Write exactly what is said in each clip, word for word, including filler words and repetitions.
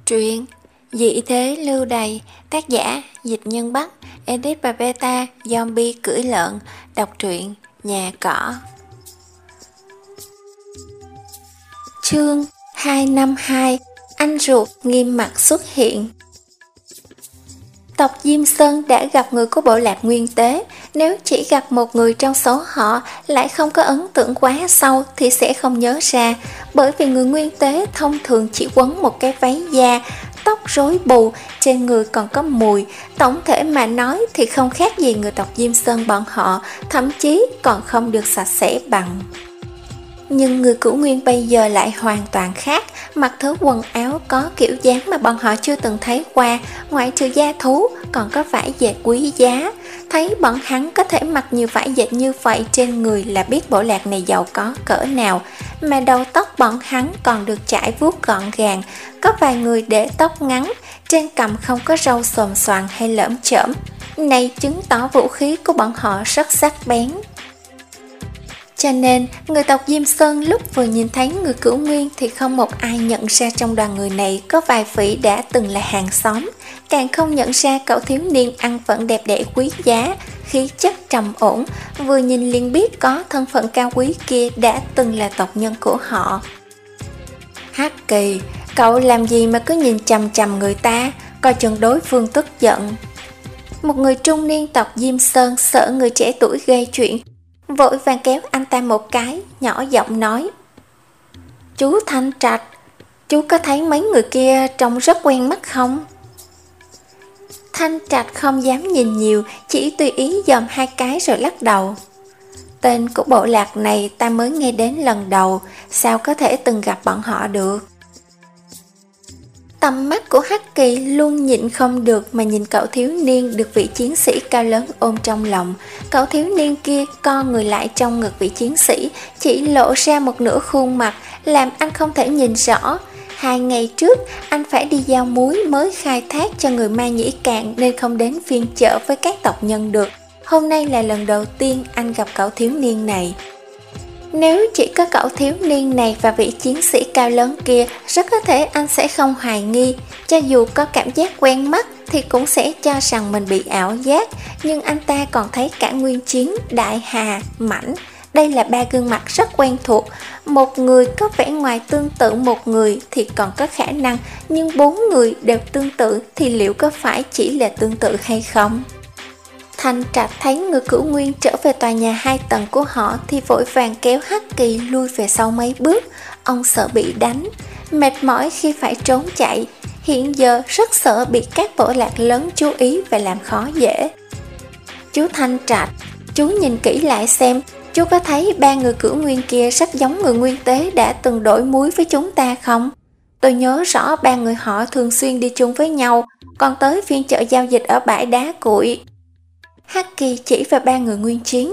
Truyện Dị thế lưu đày, tác giả Dịch Nhân Bắc, edit và beta Zombie cưỡi lợn. Đọc truyện Nhà Cỏ. Chương hai năm hai. Anh ruột nghiêm mặt xuất hiện. Tộc Diêm Sơn đã gặp người của bộ lạc Nguyên Tế. Nếu chỉ gặp một người trong số họ lại không có ấn tượng quá sâu thì sẽ không nhớ ra, bởi vì người Nguyên Tế thông thường chỉ quấn một cái váy da, tóc rối bù, trên người còn có mùi. Tổng thể mà nói thì không khác gì người tộc Diêm Sơn bọn họ, thậm chí còn không được sạch sẽ bằng. Nhưng người Cửu Nguyên bây giờ lại hoàn toàn khác, mặc thứ quần áo có kiểu dáng mà bọn họ chưa từng thấy qua, ngoại trừ da thú còn có vải dệt quý giá. Thấy bọn hắn có thể mặc nhiều vải dệt như vậy trên người là biết bộ lạc này giàu có cỡ nào. Mà đầu tóc bọn hắn còn được chải vuốt gọn gàng, có vài người để tóc ngắn, trên cằm không có râu xồm xoàn hay lởm chởm. Này chứng tỏ vũ khí của bọn họ rất sắc bén. Cho nên, người tộc Diêm Sơn lúc vừa nhìn thấy người Cửu Nguyên thì không một ai nhận ra trong đoàn người này có vài vị đã từng là hàng xóm, càng không nhận ra cậu thiếu niên ăn vẫn đẹp đẽ quý giá, khí chất trầm ổn, vừa nhìn liền biết có thân phận cao quý kia đã từng là tộc nhân của họ. Hắc Kỳ, cậu làm gì mà cứ nhìn chằm chằm người ta, coi chừng đối phương tức giận. Một người trung niên tộc Diêm Sơn sợ người trẻ tuổi gây chuyện, vội vàng kéo anh ta một cái, nhỏ giọng nói: "Chú Thanh Trạch, chú có thấy mấy người kia trông rất quen mắt không?" Thanh Trạch không dám nhìn nhiều, chỉ tùy ý dòm hai cái rồi lắc đầu. "Tên của bộ lạc này ta mới nghe đến lần đầu, sao có thể từng gặp bọn họ được?" Tầm mắt của Hắc Kỳ luôn nhịn không được mà nhìn cậu thiếu niên được vị chiến sĩ cao lớn ôm trong lòng. Cậu thiếu niên kia co người lại trong ngực vị chiến sĩ, chỉ lộ ra một nửa khuôn mặt, làm anh không thể nhìn rõ. Hai ngày trước, anh phải đi giao muối mới khai thác cho người Ma Nhĩ Cạn nên không đến phiên chợ với các tộc nhân được. Hôm nay là lần đầu tiên anh gặp cậu thiếu niên này. Nếu chỉ có cậu thiếu niên này và vị chiến sĩ cao lớn kia, rất có thể anh sẽ không hoài nghi. Cho dù có cảm giác quen mắt thì cũng sẽ cho rằng mình bị ảo giác. Nhưng anh ta còn thấy cả Nguyên Chiến, Đại Hà, Mãnh. Đây là ba gương mặt rất quen thuộc. Một người có vẻ ngoài tương tự một người thì còn có khả năng, nhưng bốn người đều tương tự thì liệu có phải chỉ là tương tự hay không? Thanh Trạch thấy người Cửu Nguyên trở về tòa nhà hai tầng của họ thì vội vàng kéo Hắc Kỳ lui về sau mấy bước. Ông sợ bị đánh, mệt mỏi khi phải trốn chạy, hiện giờ rất sợ bị các bộ lạc lớn chú ý và làm khó dễ. "Chú Thanh Trạch, chú nhìn kỹ lại xem, chú có thấy ba người Cửu Nguyên kia rất giống người Nguyên Tế đã từng đổi muối với chúng ta không? Tôi nhớ rõ ba người họ thường xuyên đi chung với nhau, còn tới phiên chợ giao dịch ở bãi đá cuội." Hắc Kỳ chỉ vào ba người Nguyên Chiến.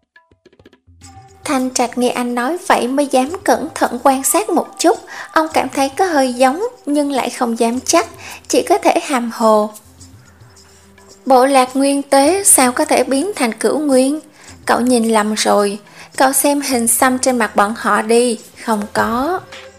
Thanh Trạch nghe anh nói vậy mới dám cẩn thận quan sát một chút. Ông cảm thấy có hơi giống nhưng lại không dám chắc, chỉ có thể hàm hồ: "Bộ lạc Nguyên Tế sao có thể biến thành Cửu Nguyên? Cậu nhìn lầm rồi, cậu xem hình xăm trên mặt bọn họ đi, không có."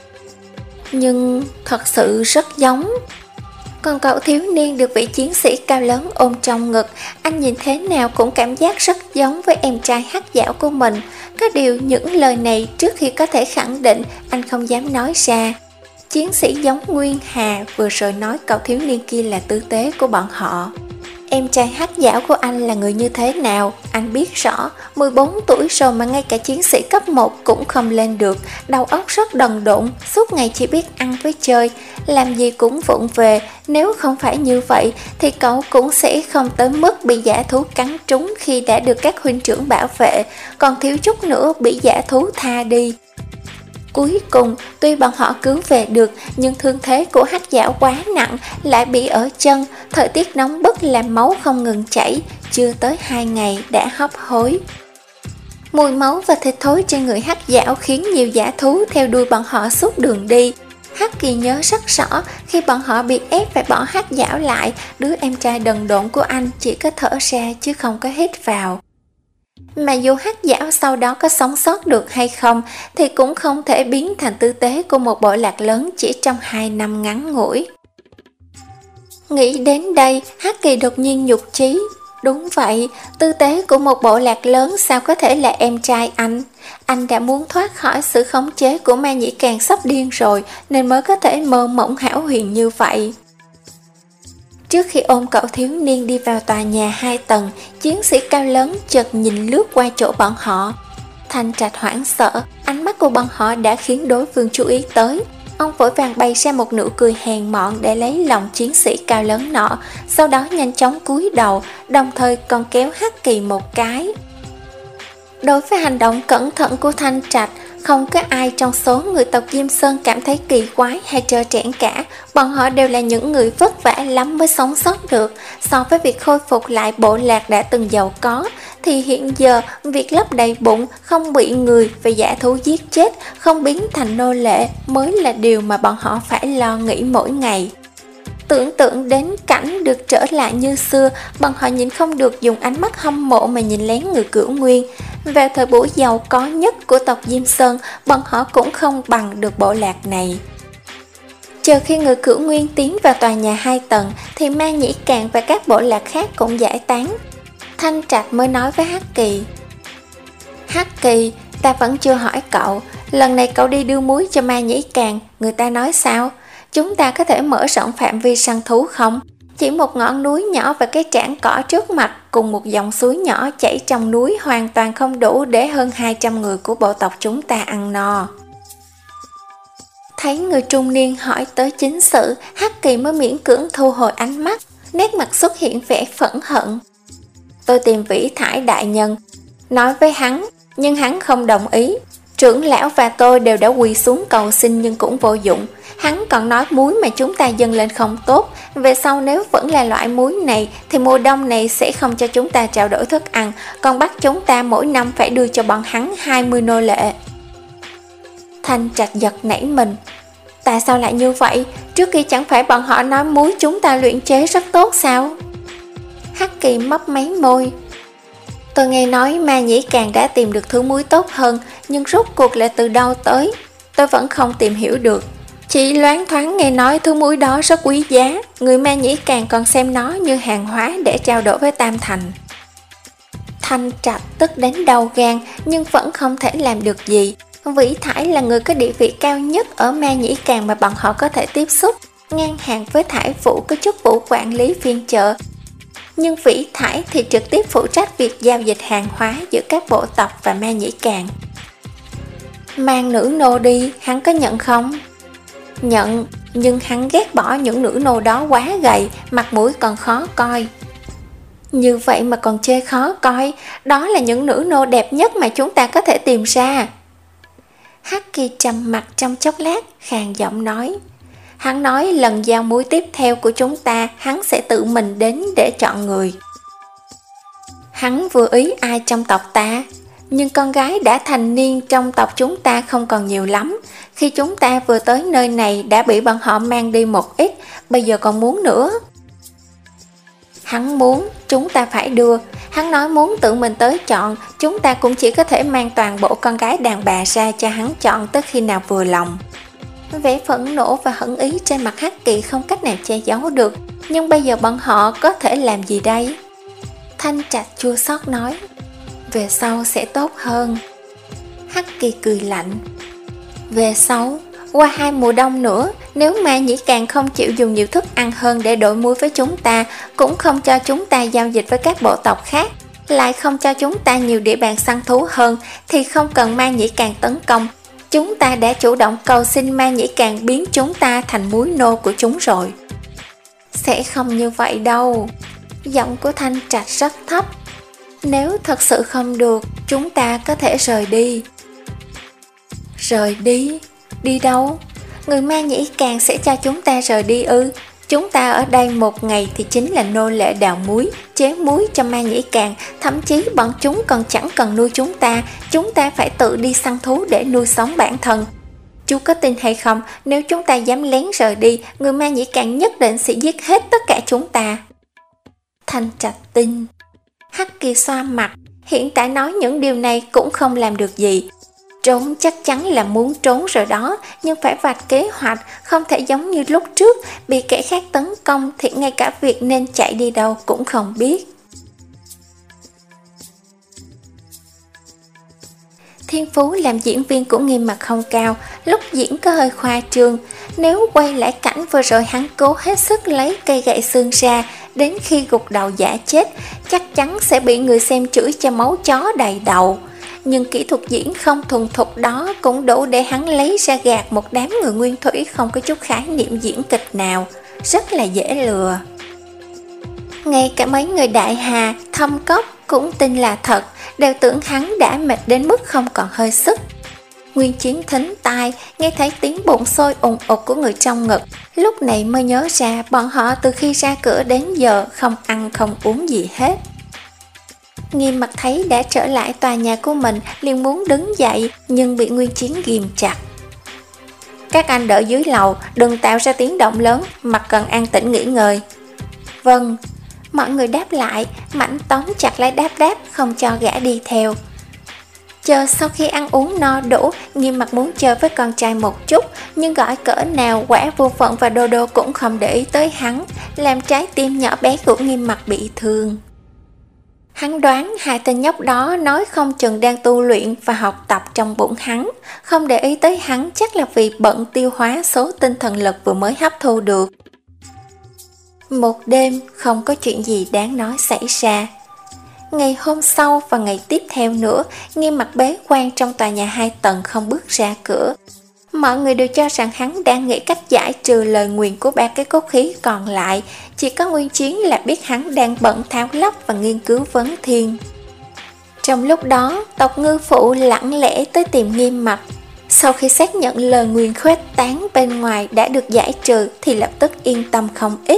Nhưng thật sự rất giống. Còn cậu thiếu niên được vị chiến sĩ cao lớn ôm trong ngực, anh nhìn thế nào cũng cảm giác rất giống với em trai Hắc Dảo của mình. Có điều những lời này trước khi có thể khẳng định, anh không dám nói ra. Chiến sĩ giống Nguyên Hà vừa rồi nói cậu thiếu niên kia là tư tế của bọn họ. Em trai Hắc Dảo của anh là người như thế nào, anh biết rõ. Mười bốn tuổi rồi mà ngay cả chiến sĩ cấp một cũng không lên được, đầu óc rất đần độn, suốt ngày chỉ biết ăn với chơi, làm gì cũng vụng về. Nếu không phải như vậy thì cậu cũng sẽ không tới mức bị dã thú cắn trúng khi đã được các huynh trưởng bảo vệ, còn thiếu chút nữa bị dã thú tha đi. Cuối cùng, tuy bọn họ cứu về được, nhưng thương thế của Hắc Dảo quá nặng, lại bị ở chân, thời tiết nóng bức làm máu không ngừng chảy, chưa tới hai ngày đã hấp hối. Mùi máu và thịt thối trên người Hắc Dảo khiến nhiều dã thú theo đuôi bọn họ suốt đường đi. Hắc Kỳ nhớ rất rõ, khi bọn họ bị ép phải bỏ Hắc Dảo lại, đứa em trai đần độn của anh chỉ có thở ra chứ không có hít vào. Mà dù Hắc Dảo sau đó có sống sót được hay không thì cũng không thể biến thành tư tế của một bộ lạc lớn chỉ trong hai năm ngắn ngủi. Nghĩ đến đây, Hắc Kỳ đột nhiên nhục chí. Đúng vậy, tư tế của một bộ lạc lớn sao có thể là em trai anh? Anh đã muốn thoát khỏi sự khống chế của Ma Nhĩ Càng sắp điên rồi, nên mới có thể mơ mộng hão huyền như vậy. Trước khi ôm cậu thiếu niên đi vào tòa nhà hai tầng, chiến sĩ cao lớn chợt nhìn lướt qua chỗ bọn họ. Thanh Trạch hoảng sợ, ánh mắt của bọn họ đã khiến đối phương chú ý tới. Ông vội vàng bày ra một nụ cười hèn mọn để lấy lòng chiến sĩ cao lớn nọ, sau đó nhanh chóng cúi đầu, đồng thời còn kéo Hắc Kỳ một cái. Đối với hành động cẩn thận của Thanh Trạch, không có ai trong số người tộc Diêm Sơn cảm thấy kỳ quái hay trơ trẽn cả. Bọn họ đều là những người vất vả lắm mới sống sót được. So với việc khôi phục lại bộ lạc đã từng giàu có, thì hiện giờ việc lấp đầy bụng, không bị người và dã thú giết chết, không biến thành nô lệ mới là điều mà bọn họ phải lo nghĩ mỗi ngày. Tưởng tượng đến cảnh được trở lại như xưa, bọn họ nhìn không được dùng ánh mắt hâm mộ mà nhìn lén người Cửu Nguyên. Vào thời buổi giàu có nhất của tộc Diêm Sơn, bọn họ cũng không bằng được bộ lạc này. Chờ khi người Cửu Nguyên tiến vào tòa nhà hai tầng, thì Ma Nhĩ Càng và các bộ lạc khác cũng giải tán. Thanh Trạch mới nói với Hắc Kỳ: Hắc Kỳ, ta vẫn chưa hỏi cậu, lần này cậu đi đưa muối cho Ma Nhĩ Càng, người ta nói sao? Chúng ta có thể mở rộng phạm vi săn thú không? Chỉ một ngọn núi nhỏ và cái trảng cỏ trước mặt cùng một dòng suối nhỏ chảy trong núi hoàn toàn không đủ để hơn hai trăm người của bộ tộc chúng ta ăn no. Thấy người trung niên hỏi tới chính sự, Hắc Kỳ mới miễn cưỡng thu hồi ánh mắt, nét mặt xuất hiện vẻ phẫn hận. Tôi tìm Vĩ Thải đại nhân, nói với hắn, nhưng hắn không đồng ý. Trưởng lão và tôi đều đã quỳ xuống cầu xin nhưng cũng vô dụng. Hắn còn nói muối mà chúng ta dâng lên không tốt. Về sau nếu vẫn là loại muối này thì mùa đông này sẽ không cho chúng ta trao đổi thức ăn, còn bắt chúng ta mỗi năm phải đưa cho bọn hắn hai mươi nô lệ. Thanh Trạch giật nảy mình. Tại sao lại như vậy? Trước kia chẳng phải bọn họ nói muối chúng ta luyện chế rất tốt sao? Hắc Kỳ mấp máy môi. Tôi nghe nói Ma Nhĩ Càng đã tìm được thứ muối tốt hơn, nhưng rốt cuộc là từ đâu tới, tôi vẫn không tìm hiểu được. Chỉ loáng thoáng nghe nói thứ muối đó rất quý giá, người Ma Nhĩ Càng còn xem nó như hàng hóa để trao đổi với Tam Thành. Thanh Trạch tức đến đầu gan nhưng vẫn không thể làm được gì. Vĩ Thải là người có địa vị cao nhất ở Ma Nhĩ Càng mà bọn họ có thể tiếp xúc, ngang hàng với Thải Vũ có chức vụ quản lý phiên chợ. Nhưng Vĩ Thải thì trực tiếp phụ trách việc giao dịch hàng hóa giữa các bộ tộc và Ma Nhĩ Càng. Mang nữ nô đi, hắn có nhận không? Nhận, nhưng hắn ghét bỏ những nữ nô đó quá gầy, mặt mũi còn khó coi. Như vậy mà còn chê khó coi, đó là những nữ nô đẹp nhất mà chúng ta có thể tìm ra. Hắc Kỳ trầm mặt trong chốc lát, khàn giọng nói. Hắn nói lần giao muối tiếp theo của chúng ta, hắn sẽ tự mình đến để chọn người. Hắn vừa ý ai trong tộc ta? Nhưng con gái đã thành niên trong tộc chúng ta không còn nhiều lắm. Khi chúng ta vừa tới nơi này đã bị bọn họ mang đi một ít, bây giờ còn muốn nữa. Hắn muốn, chúng ta phải đưa. Hắn nói muốn tự mình tới chọn, chúng ta cũng chỉ có thể mang toàn bộ con gái đàn bà ra cho hắn chọn tới khi nào vừa lòng. Vẻ phẫn nộ và hận ý trên mặt Hắc Kỳ không cách nào che giấu được. Nhưng bây giờ bọn họ có thể làm gì đây? Thanh Trạch chua xót nói. Về sau sẽ tốt hơn. Hắc Kỳ cười lạnh. Về sau, qua hai mùa đông nữa, nếu Ma Nhĩ Càng không chịu dùng nhiều thức ăn hơn để đổi muối với chúng ta, cũng không cho chúng ta giao dịch với các bộ tộc khác, lại không cho chúng ta nhiều địa bàn săn thú hơn, thì không cần Ma Nhĩ Càng tấn công. Chúng ta đã chủ động cầu xin Ma Nhĩ Càng biến chúng ta thành muối nô của chúng rồi. Sẽ không như vậy đâu. Giọng của Thanh Trạch rất thấp. Nếu thật sự không được, chúng ta có thể rời đi. Rời đi? Đi đâu? Người Ma Nhĩ Càng sẽ cho chúng ta rời đi ư? Chúng ta ở đây một ngày thì chính là nô lệ đào muối, chế muối cho Ma Nhĩ Càng. Thậm chí bọn chúng còn chẳng cần nuôi chúng ta. Chúng ta phải tự đi săn thú để nuôi sống bản thân. Chú có tin hay không, nếu chúng ta dám lén rời đi, người Ma Nhĩ Càng nhất định sẽ giết hết tất cả chúng ta. Thanh Trạch tin. Hắc Kỳ xoa mặt. Hiện tại nói những điều này cũng không làm được gì. Trốn chắc chắn là muốn trốn rồi đó, nhưng phải vạch kế hoạch, không thể giống như lúc trước, bị kẻ khác tấn công thì ngay cả việc nên chạy đi đâu cũng không biết. Thiên phú làm diễn viên của Nghiêm Mặc không cao, lúc diễn có hơi khoa trương. Nếu quay lại cảnh vừa rồi hắn cố hết sức lấy cây gậy xương ra, đến khi gục đầu giả chết, chắc chắn sẽ bị người xem chửi cho máu chó đầy đầu. Nhưng kỹ thuật diễn không thuần thục đó cũng đủ để hắn lấy ra gạt một đám người nguyên thủy không có chút khái niệm diễn kịch nào, rất là dễ lừa. Ngay cả mấy người đại hà, thâm cốc cũng tin là thật, đều tưởng hắn đã mệt đến mức không còn hơi sức. Nguyên Chiến thính tai, nghe thấy tiếng bụng sôi ùng ục của người trong ngực, lúc này mới nhớ ra bọn họ từ khi ra cửa đến giờ không ăn không uống gì hết. Nghiêm Mặc thấy đã trở lại tòa nhà của mình, liền muốn đứng dậy nhưng bị Nguyên Chiến ghìm chặt. Các anh đợi dưới lầu, đừng tạo ra tiếng động lớn, Mặc cần an tĩnh nghỉ ngơi. Vâng. Mọi người đáp lại, Mãnh tóm chặt lấy Đáp Đáp không cho gã đi theo. Chờ sau khi ăn uống no đủ, Nghiêm Mặc muốn chơi với con trai một chút, nhưng gọi cỡ nào Quả Vô Phận và Đô Đô cũng không để ý tới hắn, làm trái tim nhỏ bé của Nghiêm Mặc bị thương. Hắn đoán hai tên nhóc đó nói không chừng đang tu luyện và học tập trong bụng hắn, không để ý tới hắn chắc là vì bận tiêu hóa số tinh thần lực vừa mới hấp thu được. Một đêm không có chuyện gì đáng nói xảy ra. Ngày hôm sau và ngày tiếp theo nữa, Nghiêm Mặc bế quan trong tòa nhà hai tầng không bước ra cửa. Mọi người đều cho rằng hắn đang nghĩ cách giải trừ lời nguyền của ba cái cốt khí còn lại, chỉ có Nguyên Chiến là biết hắn đang bận tháo lắp và nghiên cứu vấn thiên. Trong lúc đó, tộc Ngư Phụ lặng lẽ tới tìm Nghiêm Mặc. Sau khi xác nhận lời nguyền khuếch tán bên ngoài đã được giải trừ thì lập tức yên tâm không ít.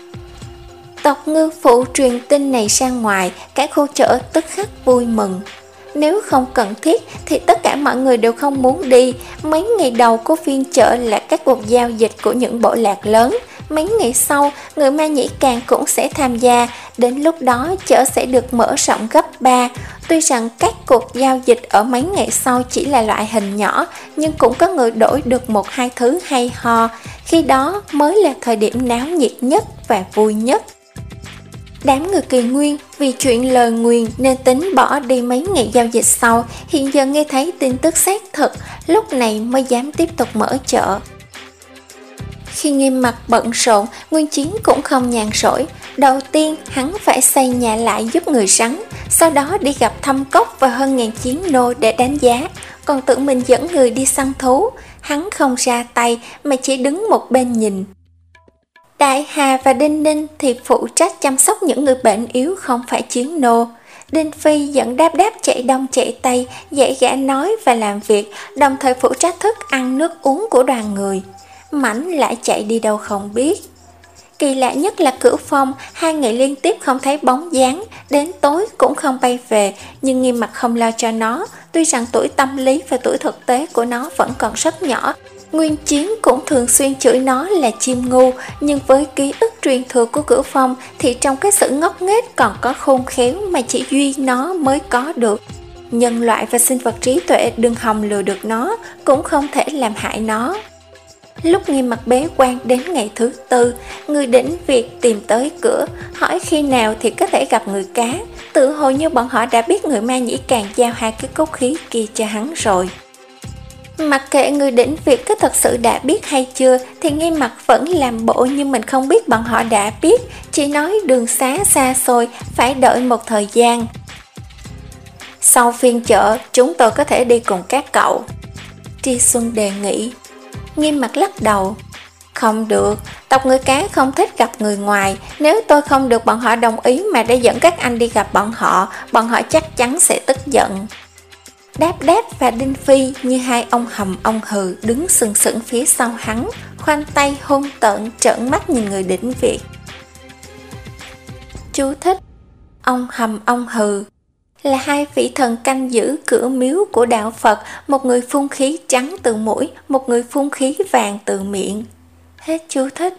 Tộc Ngư Phụ truyền tin này ra ngoài, cả khu chợ tức khắc vui mừng. Nếu không cần thiết thì tất cả mọi người đều không muốn đi. Mấy ngày đầu của phiên chợ là các cuộc giao dịch của những bộ lạc lớn. Mấy ngày sau, người Ma Nhĩ Càng cũng sẽ tham gia. Đến lúc đó chợ sẽ được mở rộng gấp ba. Tuy rằng các cuộc giao dịch ở mấy ngày sau chỉ là loại hình nhỏ, nhưng cũng có người đổi được một hai thứ hay ho. Khi đó mới là thời điểm náo nhiệt nhất và vui nhất. Đám người Kỳ Nguyên vì chuyện lời nguyền nên tính bỏ đi mấy ngày giao dịch sau, hiện giờ nghe thấy tin tức xác thực, lúc này mới dám tiếp tục mở chợ. Khi Nghiêm Mặc bận rộn, Nguyên Chiến cũng không nhàn rỗi. Đầu tiên hắn phải xây nhà lại giúp người rắn, sau đó đi gặp Thâm Cốc và hơn ngàn chiến nô để đánh giá, còn tự mình dẫn người đi săn thú. Hắn không ra tay mà chỉ đứng một bên nhìn. Đại Hà và Đinh Ninh thì phụ trách chăm sóc những người bệnh yếu không phải chiến nô. Đinh Phi dẫn Đáp Đáp chạy đông chạy tây, dạy gã nói và làm việc, đồng thời phụ trách thức ăn nước uống của đoàn người. Mãnh lại chạy đi đâu không biết. Kỳ lạ nhất là Cửu Phong, hai ngày liên tiếp không thấy bóng dáng, đến tối cũng không bay về, nhưng Nghiêm Mặc không lo cho nó, tuy rằng tuổi tâm lý và tuổi thực tế của nó vẫn còn rất nhỏ. Nguyên Chiến cũng thường xuyên chửi nó là chim ngu, nhưng với ký ức truyền thừa của Cửu Phong thì trong cái sự ngốc nghếch còn có khôn khéo mà chỉ duy nó mới có được. Nhân loại và sinh vật trí tuệ đừng hòng lừa được nó, cũng không thể làm hại nó. Lúc Nghiêm Mặc bế quan đến ngày thứ tư, người đỉnh Việt tìm tới cửa, hỏi khi nào thì có thể gặp người cá, tự hồ như bọn họ đã biết người Ma Nhĩ Càng giao hai cái cốt khí kia cho hắn rồi. Mặc kệ người đỉnh Việt có thật sự đã biết hay chưa thì Nghiêm Mặc vẫn làm bộ như mình không biết bọn họ đã biết, chỉ nói đường xá xa xôi, phải đợi một thời gian. Sau phiên chợ, chúng tôi có thể đi cùng các cậu, Tri Xuân đề nghị. Nghiêm Mặc lắc đầu. Không được, tộc người cá không thích gặp người ngoài, nếu tôi không được bọn họ đồng ý mà đã dẫn các anh đi gặp bọn họ, bọn họ chắc chắn sẽ tức giận. Đáp Đáp và Đinh Phi như hai ông hầm ông hừ đứng sừng sững phía sau hắn, khoanh tay hôn tợn trợn mắt nhìn người đỉnh Việt. Chú thích: ông hầm ông hừ là hai vị thần canh giữ cửa miếu của đạo Phật, một người phun khí trắng từ mũi, một người phun khí vàng từ miệng. Hết chú thích.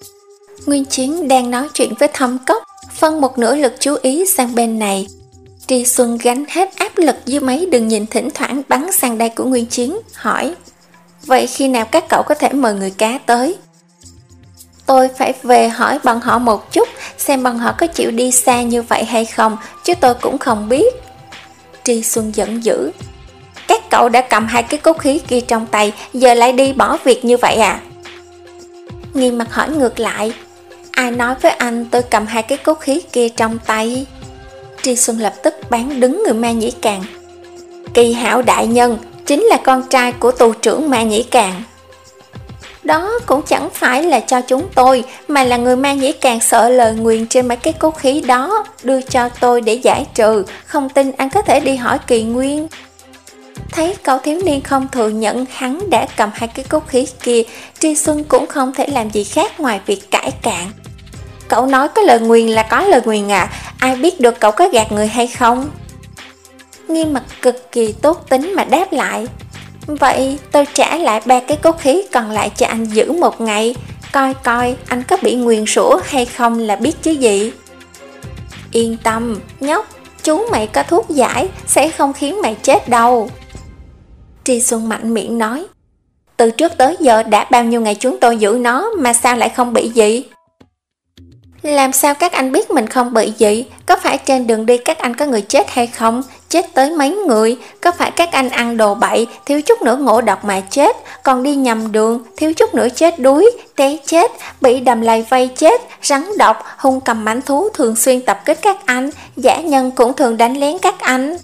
Nguyên Chiến đang nói chuyện với Thâm Cốc, phân một nửa lực chú ý sang bên này. Tri Xuân gánh hết áp lực dưới mấy đừng nhìn thỉnh thoảng bắn sang đây của Nguyên Chiến, hỏi: Vậy khi nào các cậu có thể mời người cá tới? Tôi phải về hỏi bọn họ một chút, xem bọn họ có chịu đi xa như vậy hay không, chứ tôi cũng không biết. Tri Xuân giận dữ: Các cậu đã cầm hai cái cốt khí kia trong tay, giờ lại đi bỏ việc như vậy à? Nghiêm Mặt hỏi ngược lại: Ai nói với anh tôi cầm hai cái cốt khí kia trong tay? Tri Xuân lập tức bán đứng người Ma Nhĩ Càn: Kỳ Hạo đại nhân chính là con trai của tù trưởng Ma Nhĩ Càn. Đó cũng chẳng phải là cho chúng tôi, mà là người Ma Nhĩ Càn sợ lời nguyền trên mấy cái cốt khí đó, đưa cho tôi để giải trừ. Không tin anh có thể đi hỏi Kỳ Nguyên. Thấy cậu thiếu niên không thừa nhận hắn đã cầm hai cái cốt khí kia, Tri Xuân cũng không thể làm gì khác ngoài việc cãi cạn: Cậu nói có lời nguyền là có lời nguyền à? Ai biết được cậu có gạt người hay không? Nghiêm Mặt cực kỳ tốt tính mà đáp lại: Vậy tôi trả lại ba cái cốt khí còn lại cho anh giữ một ngày, coi coi anh có bị nguyền rủa hay không là biết chứ gì. Yên tâm nhóc, chú mày có thuốc giải, sẽ không khiến mày chết đâu. Tri Xuân mạnh miệng nói: Từ trước tới giờ đã bao nhiêu ngày chúng tôi giữ nó mà sao lại không bị gì? Làm sao các anh biết mình không bị gì? Có phải trên đường đi các anh có người chết hay không? Chết tới mấy người? Có phải các anh ăn đồ bậy, thiếu chút nữa ngộ độc mà chết? Còn đi nhầm đường, thiếu chút nữa chết đuối, té chết, bị đầm lầy vây chết, rắn độc, hung cầm mãnh thú thường xuyên tập kích các anh, dã nhân cũng thường đánh lén các anh.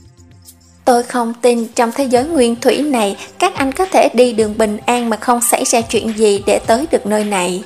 Tôi không tin trong thế giới nguyên thủy này các anh có thể đi đường bình an mà không xảy ra chuyện gì để tới được nơi này.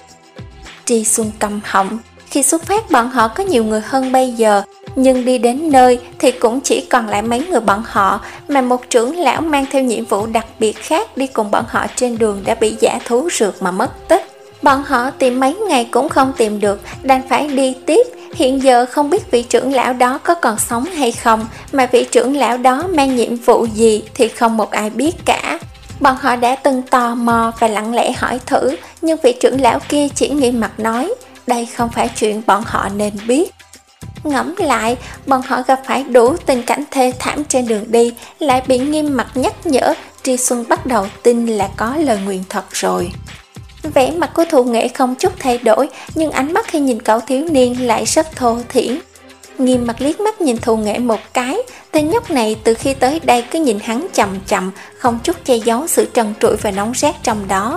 Tri Xuân câm họng. Khi xuất phát bọn họ có nhiều người hơn bây giờ, nhưng đi đến nơi thì cũng chỉ còn lại mấy người bọn họ, mà một trưởng lão mang theo nhiệm vụ đặc biệt khác đi cùng bọn họ trên đường đã bị dã thú rượt mà mất tích. Bọn họ tìm mấy ngày cũng không tìm được, đành phải đi tiếp. Hiện giờ không biết vị trưởng lão đó có còn sống hay không, mà vị trưởng lão đó mang nhiệm vụ gì thì không một ai biết cả. Bọn họ đã từng tò mò và lặng lẽ hỏi thử, nhưng vị trưởng lão kia chỉ nghiêm mặt nói: Đây không phải chuyện bọn họ nên biết. Ngẫm lại, bọn họ gặp phải đủ tình cảnh thê thảm trên đường đi, lại bị nghiêm mặt nhắc nhở, Tri Xuân bắt đầu tin là có lời nguyền thật rồi. Vẻ mặt của Thù Nghệ không chút thay đổi, nhưng ánh mắt khi nhìn cậu thiếu niên lại rất thô thiển. Nghiêm mặt liếc mắt nhìn Thù Nghệ một cái, tên nhóc này từ khi tới đây cứ nhìn hắn chậm chậm, không chút che giấu sự trần trụi và nóng rát trong đó.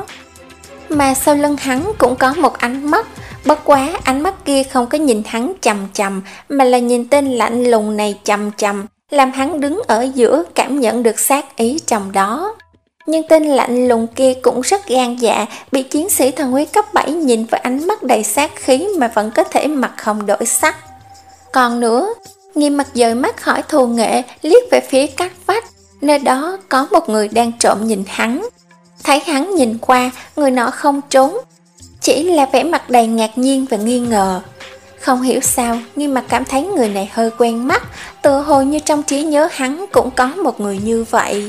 Mà sau lưng hắn cũng có một ánh mắt, bất quá ánh mắt kia không có nhìn hắn chằm chằm, mà là nhìn tên lạnh lùng này chằm chằm, làm hắn đứng ở giữa cảm nhận được sát ý trong đó. Nhưng tên lạnh lùng kia cũng rất gan dạ, bị chiến sĩ thần huyết cấp bảy nhìn với ánh mắt đầy sát khí mà vẫn có thể mặt không đổi sắc. Còn nữa, Nghiêm mặt dời mắt hỏi Thù Nghệ, liếc về phía cách vách, nơi đó có một người đang trộm nhìn hắn. Thấy hắn nhìn qua, người nọ không trốn, chỉ là vẻ mặt đầy ngạc nhiên và nghi ngờ. Không hiểu sao, Nghiêm mặt cảm thấy người này hơi quen mắt, tựa hồ như trong trí nhớ hắn cũng có một người như vậy.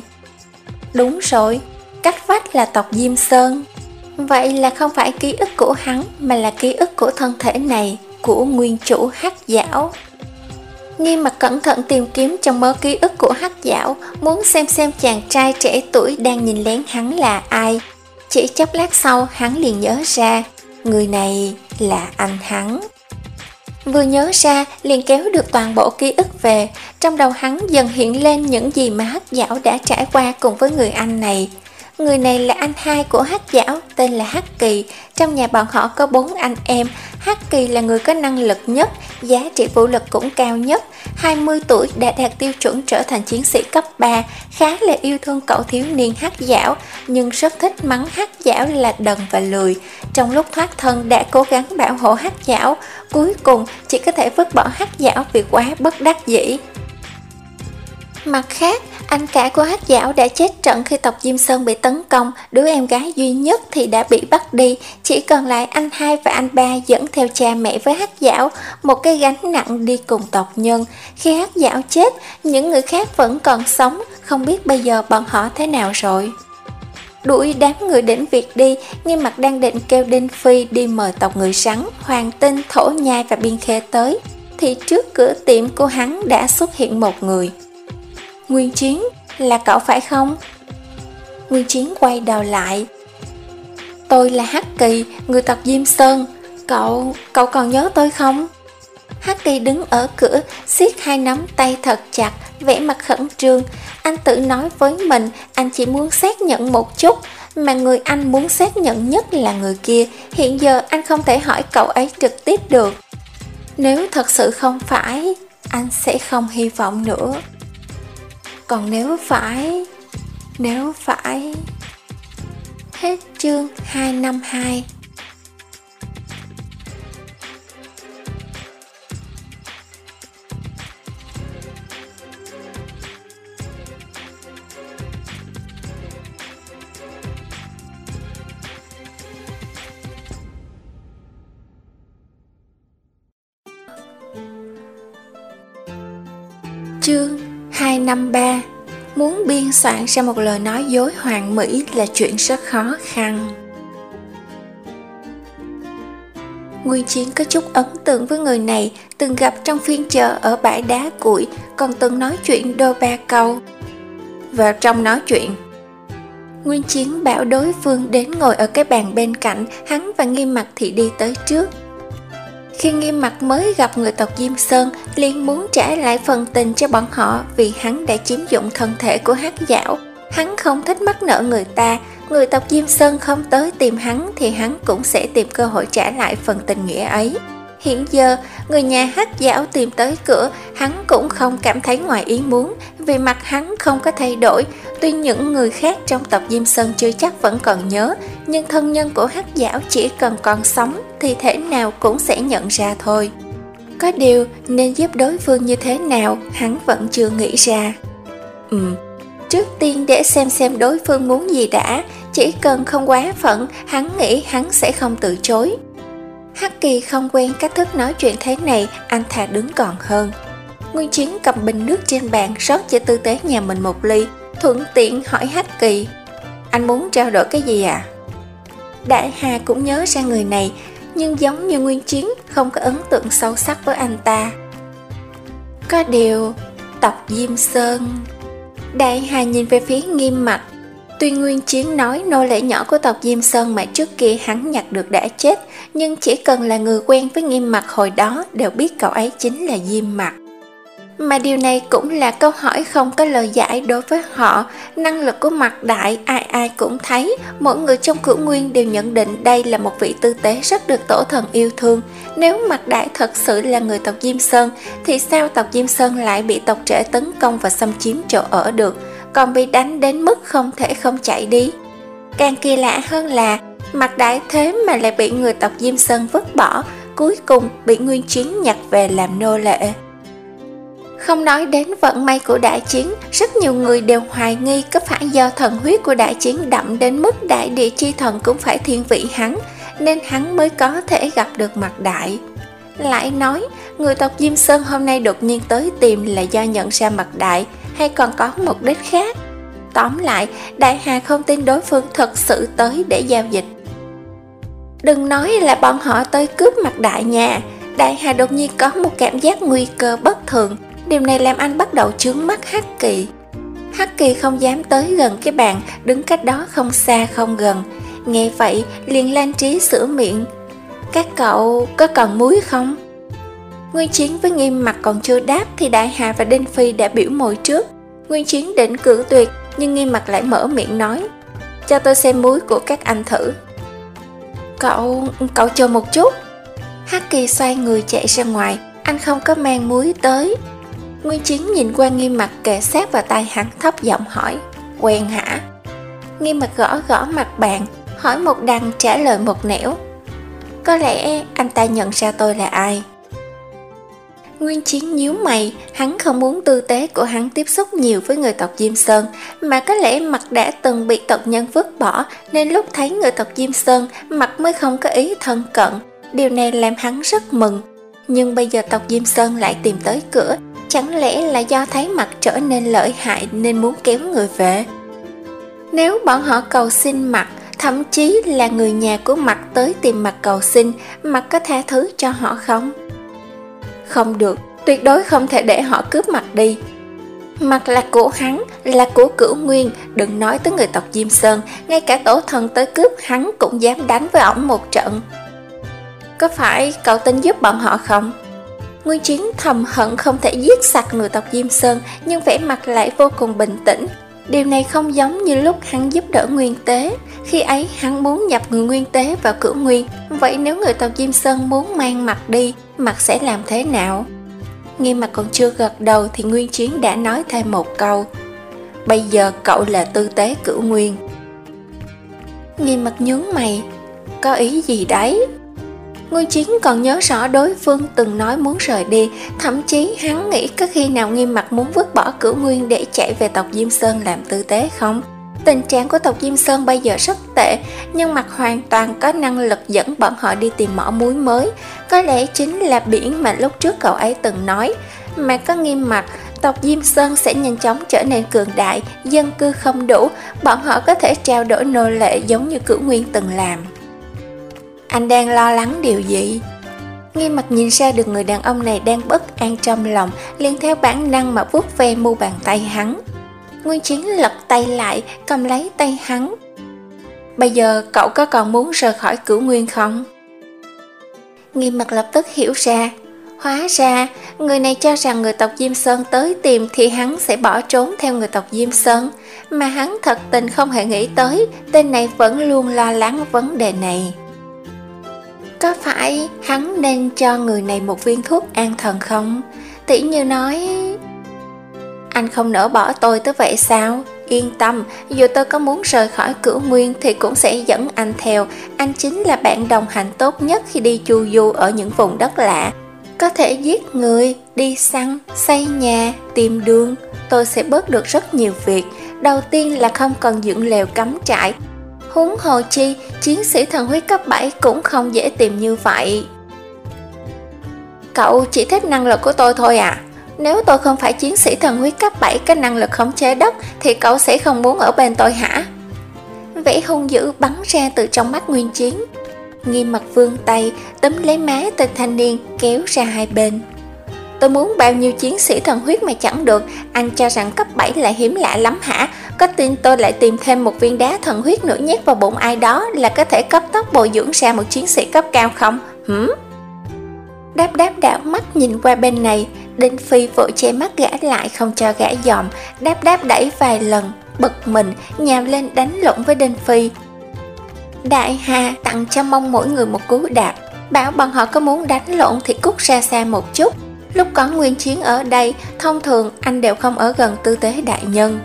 Đúng rồi, cách vách là tộc Diêm Sơn. Vậy là không phải ký ức của hắn, mà là ký ức của thân thể này, của nguyên chủ Hắc Dảo. Nghiêm mặt cẩn thận tìm kiếm trong mớ ký ức của Hắc Dảo, muốn xem xem chàng trai trẻ tuổi đang nhìn lén hắn là ai. Chỉ chốc lát sau hắn liền nhớ ra, người này là anh hắn. Vừa nhớ ra liền kéo được toàn bộ ký ức về, trong đầu hắn dần hiện lên những gì mà Hắc Dảo đã trải qua cùng với người anh này. Người này là anh hai của Hắc Dảo, tên là Hắc Kỳ. Trong nhà bọn họ có bốn anh em. Hắc Kỳ là người có năng lực nhất, giá trị vũ lực cũng cao nhất. hai mươi tuổi đã đạt tiêu chuẩn trở thành chiến sĩ cấp ba, khá là yêu thương cậu thiếu niên Hắc Dảo, nhưng rất thích mắng Hắc Dảo là đần và lười. Trong lúc thoát thân đã cố gắng bảo hộ Hắc Dảo, cuối cùng chỉ có thể vứt bỏ Hắc Dảo vì quá bất đắc dĩ. Mặt khác, anh cả của Hắc Dảo đã chết trận khi tộc Diêm Sơn bị tấn công, đứa em gái duy nhất thì đã bị bắt đi, chỉ còn lại anh hai và anh ba dẫn theo cha mẹ với Hắc Dảo, một cái gánh nặng đi cùng tộc nhân. Khi Hắc Dảo chết, những người khác vẫn còn sống, không biết bây giờ bọn họ thế nào rồi. Đuổi đám người đỉnh Việt đi, Nghiêm mặt đang định kêu Đinh Phi đi mời tộc người Sắn, Hoàng Tinh, Thổ Nhai và Biên Khê tới. thì trước cửa tiệm của hắn đã xuất hiện một người. Nguyên Chiến, là cậu phải không? Nguyên Chiến quay đầu lại. Tôi là Hắc Kỳ, người tộc Diêm Sơn. Cậu, cậu còn nhớ tôi không? Hắc Kỳ đứng ở cửa, siết hai nắm tay thật chặt, vẻ mặt khẩn trương. Anh tự nói với mình, anh chỉ muốn xác nhận một chút, mà người anh muốn xác nhận nhất là người kia. Hiện giờ anh không thể hỏi cậu ấy trực tiếp được. Nếu thật sự không phải, anh sẽ không hy vọng nữa. Còn nếu phải, nếu phải... Hết chương hai năm hai. Chương hai năm ba. Muốn biên soạn ra một lời nói dối hoàn mỹ là chuyện rất khó khăn. Nguyên Chiến có chút ấn tượng với người này, từng gặp trong phiên chợ ở bãi đá cuội, còn từng nói chuyện đôi ba câu. Vào trong nói chuyện. Nguyên Chiến bảo đối phương đến ngồi ở cái bàn bên cạnh, hắn và Nghiêm Mặc thì đi tới trước. Khi Nghiêm Mặc mới gặp người tộc Diêm Sơn, liền muốn trả lại phần tình cho bọn họ vì hắn đã chiếm dụng thân thể của Hắc Dảo. Hắn không thích mắc nợ người ta, người tộc Diêm Sơn không tới tìm hắn thì hắn cũng sẽ tìm cơ hội trả lại phần tình nghĩa ấy. Hiện giờ, người nhà Hắc Dảo tìm tới cửa, hắn cũng không cảm thấy ngoài ý muốn, vì mặt hắn không có thay đổi. Tuy những người khác trong tộc Diêm Sơn chưa chắc vẫn còn nhớ, nhưng thân nhân của Hắc Dảo chỉ cần còn sống thì thể nào cũng sẽ nhận ra thôi. Có điều, nên giúp đối phương như thế nào, hắn vẫn chưa nghĩ ra. Ừm, trước tiên để xem xem đối phương muốn gì đã, chỉ cần không quá phận, hắn nghĩ hắn sẽ không từ chối. Hắc Kỳ không quen cách thức nói chuyện thế này, anh thà đứng còn hơn. Nguyên Chiến cầm bình nước trên bàn rót cho tư tế nhà mình một ly, thuận tiện hỏi Hắc Kỳ, anh muốn trao đổi cái gì à? Đại Hà cũng nhớ ra người này, nhưng giống như Nguyên Chiến không có ấn tượng sâu sắc với anh ta. Có điều, tộc Diêm Sơn... Đại Hà nhìn về phía Nghiêm Mặc. Tuy Nguyên Chiến nói nô lệ nhỏ của tộc Diêm Sơn mà trước kia hắn nhặt được đã chết, nhưng chỉ cần là người quen với Nghiêm Mặc hồi đó đều biết cậu ấy chính là Diêm Mặc. Mà điều này cũng là câu hỏi không có lời giải đối với họ. Năng lực của Mạc Đại ai ai cũng thấy, mỗi người trong Cửu Nguyên đều nhận định đây là một vị tư tế rất được tổ thần yêu thương. Nếu Mạc Đại thật sự là người tộc Diêm Sơn, thì sao tộc Diêm Sơn lại bị tộc Trễ tấn công và xâm chiếm chỗ ở được, còn bị đánh đến mức không thể không chạy đi? Càng kỳ lạ hơn là Mạc Đại thế mà lại bị người tộc Diêm Sơn vứt bỏ, cuối cùng bị Nguyên Chiến nhặt về làm nô lệ. Không nói đến vận may của Đại Chiến, rất nhiều người đều hoài nghi có phải do thần huyết của Đại Chiến đậm đến mức đại địa chi thần cũng phải thiên vị hắn, nên hắn mới có thể gặp được Mạc Đại. Lại nói, người tộc Diêm Sơn hôm nay đột nhiên tới tìm là do nhận ra Mạc Đại, hay còn có mục đích khác? Tóm lại, Đại Hà không tin đối phương thật sự tới để giao dịch. Đừng nói là bọn họ tới cướp Mạc Đại nhà, Đại Hà đột nhiên có một cảm giác nguy cơ bất thường. Điều này làm anh bắt đầu chướng mắt Hắc Kỳ. Hắc Kỳ không dám tới gần cái bàn, đứng cách đó không xa không gần. Nghe vậy liền lan trí sửa miệng, các cậu có cần muối không? Nguyên Chiến với Nghiêm Mặc còn chưa đáp thì Đại Hà và Đinh Phi đã biểu môi trước. Nguyên Chiến định cự tuyệt, nhưng Nghiêm Mặc lại mở miệng nói, cho tôi xem muối của các anh thử. Cậu, cậu chờ một chút. Hắc Kỳ xoay người chạy ra ngoài, anh không có mang muối tới. Nguyên Chiến nhìn qua Nghiêm Mặc kề sát vào tay hắn, thấp giọng hỏi, quen hả? Nghiêm Mặc gõ gõ mặt bàn, hỏi một đằng trả lời một nẻo, có lẽ anh ta nhận ra tôi là ai. Nguyên Chiến nhíu mày, hắn không muốn tư tế của hắn tiếp xúc nhiều với người tộc Diêm Sơn, mà có lẽ Mặc đã từng bị tộc nhân vứt bỏ, nên lúc thấy người tộc Diêm Sơn, Mặc mới không có ý thân cận. Điều này làm hắn rất mừng. Nhưng bây giờ tộc Diêm Sơn lại tìm tới cửa, chẳng lẽ là do thấy Mặc trở nên lợi hại nên muốn kéo người về? Nếu bọn họ cầu xin Mặc, thậm chí là người nhà của Mặc tới tìm Mặc cầu xin, Mặc có tha thứ cho họ không? Không được, tuyệt đối không thể để họ cướp mặt đi. Mặt là của hắn, là của Cửu Nguyên, đừng nói tới người tộc Diêm Sơn, ngay cả tổ thần tới cướp hắn cũng dám đánh với ổng một trận. Có phải cậu tính giúp bọn họ không? Nguyên Chiến thầm hận không thể giết sạch người tộc Diêm Sơn, nhưng vẻ mặt lại vô cùng bình tĩnh. Điều này không giống như lúc hắn giúp đỡ Nguyên Tế. Khi ấy hắn muốn nhập người Nguyên Tế vào Cửu Nguyên. Vậy nếu người tộc Diêm Sơn muốn mang mặt đi, mặt sẽ làm thế nào? Nghiêm Mặt còn chưa gật đầu thì Nguyên Chiến đã nói thêm một câu: bây giờ cậu là tư tế Cửu Nguyên. Nghiêm Mặt nhướng mày: có ý gì đấy? Nguyên Chiến còn nhớ rõ đối phương từng nói muốn rời đi, thậm chí hắn nghĩ có khi nào Nghiêm Mặt muốn vứt bỏ Cửu Nguyên để chạy về tộc Diêm Sơn làm tư tế không? Tình trạng của tộc Diêm Sơn bây giờ rất tệ, nhưng Mặt hoàn toàn có năng lực dẫn bọn họ đi tìm mỏ muối mới. Có lẽ chính là biển mà lúc trước cậu ấy từng nói. Mà có Nghiêm Mặt, tộc Diêm Sơn sẽ nhanh chóng trở nên cường đại, dân cư không đủ, bọn họ có thể trao đổi nô lệ giống như Cửu Nguyên từng làm. Anh đang lo lắng điều gì? Nghiêm Mặt nhìn ra được người đàn ông này đang bất an trong lòng, liền theo bản năng mà vuốt ve mu bàn tay hắn. Nguyên Chiến lật tay lại, cầm lấy tay hắn. Bây giờ cậu có còn muốn rời khỏi Cửu Nguyên không? Nghiêm Mặt lập tức hiểu ra. Hóa ra, người này cho rằng người tộc Diêm Sơn tới tìm thì hắn sẽ bỏ trốn theo người tộc Diêm Sơn. Mà hắn thật tình không hề nghĩ tới, tên này vẫn luôn lo lắng vấn đề này. Có phải hắn nên cho người này một viên thuốc an thần không? Tỷ như nói... Anh không nỡ bỏ tôi tới vậy sao? Yên tâm, dù tôi có muốn rời khỏi Cửu Nguyên thì cũng sẽ dẫn anh theo. Anh chính là bạn đồng hành tốt nhất khi đi chu du ở những vùng đất lạ. Có thể giết người, đi săn, xây nhà, tìm đường. Tôi sẽ bớt được rất nhiều việc. Đầu tiên là không cần dựng lều cắm trại. Huống hồ chi, chiến sĩ thần huyết cấp bảy cũng không dễ tìm như vậy. Cậu chỉ thích năng lực của tôi thôi à? Nếu tôi không phải chiến sĩ thần huyết cấp bảy có năng lực khống chế đất thì cậu sẽ không muốn ở bên tôi hả? Vẻ hung dữ bắn ra từ trong mắt Nguyên Chiến. Nghiêm Mặt vươn tay túm lấy má tên thanh niên kéo ra hai bên. Tôi muốn bao nhiêu chiến sĩ thần huyết mà chẳng được. Anh cho rằng cấp bảy lại hiếm lạ lắm hả? Có tin tôi lại tìm thêm một viên đá thần huyết nữa nhét vào bụng ai đó là có thể cấp tốc bồi dưỡng ra một chiến sĩ cấp cao không? Hửm? Đáp Đáp đảo mắt nhìn qua bên này. Đinh Phi vội che mắt gã lại không cho gã dòm. Đáp Đáp đẩy vài lần, bực mình nhào lên đánh lộn với Đinh Phi. Đại Hà tặng cho mong mỗi người một cú đạp, bảo bọn họ có muốn đánh lộn thì cút ra xa một chút. Lúc có Nguyên Chiến ở đây, thông thường anh đều không ở gần tư tế đại nhân.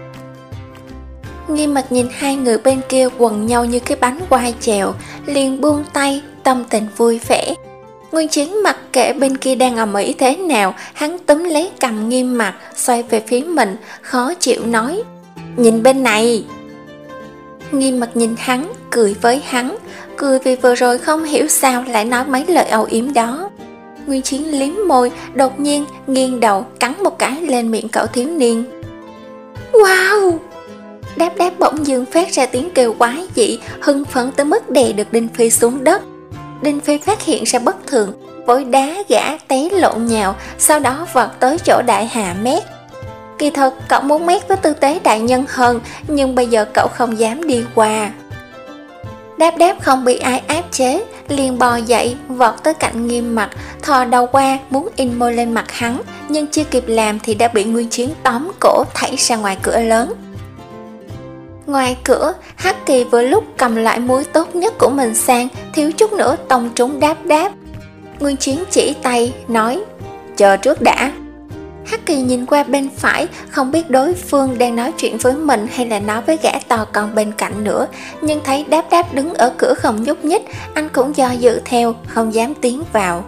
Nghiêm Mặt nhìn hai người bên kia quần nhau như cái bánh quai chèo, liền buông tay, tâm tình vui vẻ. Nguyên Chiến mặc kệ bên kia đang ầm ĩ thế nào, hắn túm lấy cầm Nghiêm Mặt, xoay về phía mình, khó chịu nói: nhìn bên này. Nghiêm Mặt nhìn hắn, cười với hắn, cười vì vừa rồi không hiểu sao lại nói mấy lời âu yếm đó. Nguyên Chiến liếm môi, đột nhiên nghiêng đầu cắn một cái lên miệng cậu thiếu niên. Wow! Đáp Đáp bỗng dưng phát ra tiếng kêu quái dị, hưng phấn tới mức đè được Đinh Phi xuống đất. Đinh Phi phát hiện ra bất thường, vội đá gã té lộn nhào, sau đó vọt tới chỗ Đại Hà mét. Kỳ thật cậu muốn mét với tư tế đại nhân hơn, nhưng bây giờ cậu không dám đi qua. Đáp Đáp không bị ai áp chế, liền bò dậy, vọt tới cạnh Nghiêm Mặt, thò đầu qua muốn in môi lên mặt hắn, nhưng chưa kịp làm thì đã bị Nguyên Chiến tóm cổ thảy ra ngoài cửa lớn. Ngoài cửa, Hắc Kỳ vừa lúc cầm lại muối tốt nhất của mình sang, thiếu chút nữa tông trúng Đáp Đáp. Nguyên Chiến chỉ tay, nói: chờ trước đã. Hắc Kỳ nhìn qua bên phải, không biết đối phương đang nói chuyện với mình hay là nói với gã to con bên cạnh nữa, nhưng thấy Đáp Đáp đứng ở cửa không nhúc nhích, anh cũng do dự theo, không dám tiến vào.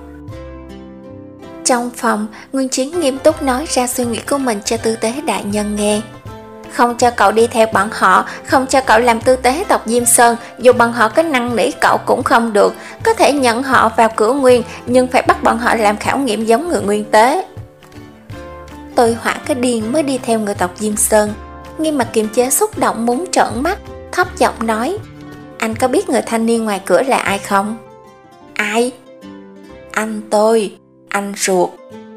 Trong phòng, Nguyên Chiến nghiêm túc nói ra suy nghĩ của mình cho tư tế đại nhân nghe. Không cho cậu đi theo bọn họ, không cho cậu làm tư tế tộc Diêm Sơn, dù bọn họ có năn nỉ cậu cũng không được. Có thể nhận họ vào Cửu Nguyên, nhưng phải bắt bọn họ làm khảo nghiệm giống người Nguyên Tế. Tôi hỏa cái điên mới đi theo người tộc Diêm Sơn. Nghiêm Mặt kiềm chế xúc động muốn trợn mắt, thấp giọng nói: anh có biết người thanh niên ngoài cửa là ai không? Ai? Anh tôi. anh ruột.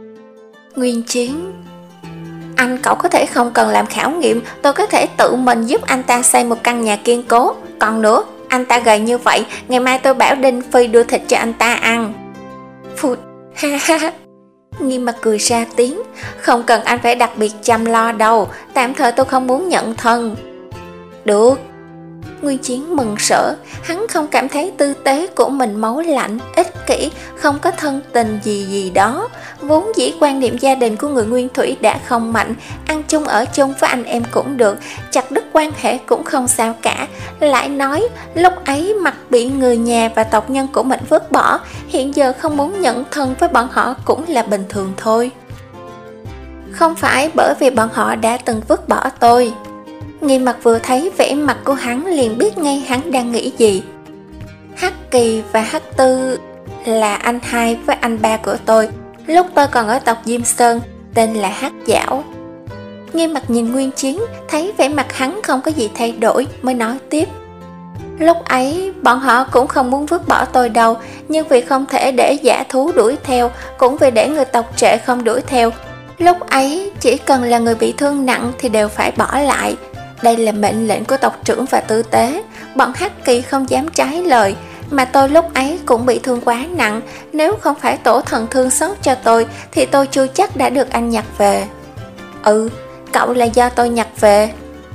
Nguyên Chiến: Anh cậu có thể không cần làm khảo nghiệm, tôi có thể tự mình giúp anh ta xây một căn nhà kiên cố. Còn nữa, anh ta gầy như vậy, ngày mai tôi bảo Đinh Phi đưa thịt cho anh ta ăn. Phụt, ha ha. Nghiêm mặt cười ra tiếng: Không cần anh phải đặc biệt chăm lo đâu, tạm thời tôi không muốn nhận thân. Được. Nguyên Chiến mừng rỡ, hắn không cảm thấy tư tế của mình máu lạnh, ích kỷ, không có thân tình gì gì đó. Vốn dĩ quan niệm gia đình của người Nguyên Thủy đã không mạnh, ăn chung ở chung với anh em cũng được, chặt đứt quan hệ cũng không sao cả. Lại nói, lúc ấy mặt bị người nhà và tộc nhân của mình vứt bỏ, hiện giờ không muốn nhận thân với bọn họ cũng là bình thường thôi. Không phải bởi vì bọn họ đã từng vứt bỏ tôi. Nghiêm mặt vừa thấy vẻ mặt của hắn liền biết ngay hắn đang nghĩ gì. Hắc Kỳ và Hắc Tư là anh hai với anh ba của tôi, lúc tôi còn ở tộc Diêm Sơn, tên là Hắc Giảo. Nghiêm mặt nhìn Nguyên Chiến, thấy vẻ mặt hắn không có gì thay đổi, mới nói tiếp. Lúc ấy, bọn họ cũng không muốn vứt bỏ tôi đâu, nhưng vì không thể để dã thú đuổi theo, cũng vì để người tộc Trệ không đuổi theo. Lúc ấy, chỉ cần là người bị thương nặng thì đều phải bỏ lại. Đây là mệnh lệnh của tộc trưởng và tư tế, bọn Hắc Kỳ không dám trái lời, mà tôi lúc ấy cũng bị thương quá nặng, nếu không phải tổ thần thương xót cho tôi thì tôi chưa chắc đã được anh nhặt về. Ừ, cậu là do tôi nhặt về.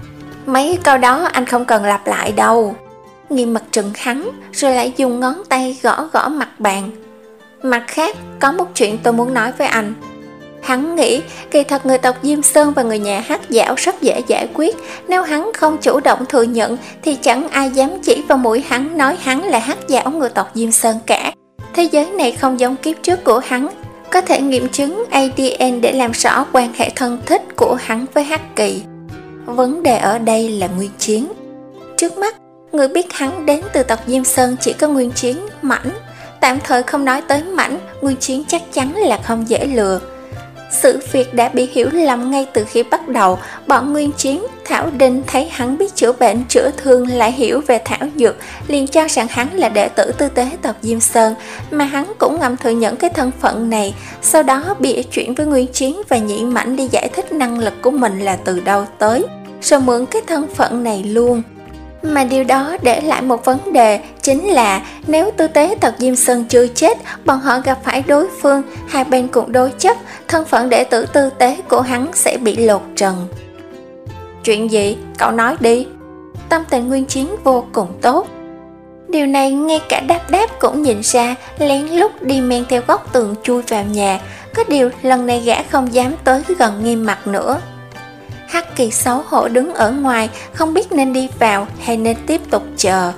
Mấy câu đó anh không cần lặp lại đâu. Nghiêm mặt trừng hắn, rồi lại dùng ngón tay gõ gõ mặt bàn. Mặt khác, có một chuyện tôi muốn nói với anh. Hắn nghĩ kỳ thật người tộc Diêm Sơn và người nhà Hắc Giảo rất dễ giải quyết. Nếu hắn không chủ động thừa nhận thì chẳng ai dám chỉ vào mũi hắn nói hắn là Hắc Giảo người tộc Diêm Sơn cả. Thế giới này không giống kiếp trước của hắn, có thể nghiệm chứng a đê en để làm rõ quan hệ thân thích của hắn với Hắc Kỳ. Vấn đề ở đây là Nguyên Chiến. Trước mắt, người biết hắn đến từ tộc Diêm Sơn chỉ có Nguyên Chiến, Mãnh. Tạm thời không nói tới Mãnh, Nguyên Chiến chắc chắn là không dễ lừa. Sự việc đã bị hiểu lầm ngay từ khi bắt đầu. Bọn Nguyên Chiến, Thảo Đinh thấy hắn biết chữa bệnh chữa thương, lại hiểu về thảo dược, liền cho rằng hắn là đệ tử tư tế tộc Diêm Sơn, mà hắn cũng ngầm thừa nhận cái thân phận này. Sau đó bịa chuyện với Nguyên Chiến và Nhị Mãnh đi giải thích năng lực của mình là từ đâu tới, rồi mượn cái thân phận này luôn. Mà điều đó để lại một vấn đề, chính là nếu tư tế tộc Diêm Sơn chưa chết, bọn họ gặp phải đối phương, hai bên cùng đối chất, thân phận đệ tử tư tế của hắn sẽ bị lột trần. Chuyện gì? Cậu nói đi. Tâm tình Nguyên Chiến vô cùng tốt. Điều này ngay cả Đáp Đáp cũng nhìn ra, lén lút đi men theo góc tường chui vào nhà. Có điều lần này gã không dám tới gần Nghiêm mặt nữa. Hắc Kỳ xấu hổ đứng ở ngoài, không biết nên đi vào hay nên tiếp tục chờ.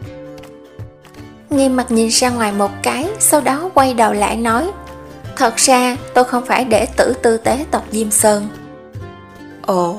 Nghiêm mặt nhìn ra ngoài một cái, sau đó quay đầu lại nói, thật ra tôi không phải đệ tử tư tế tộc Diêm Sơn. Ồ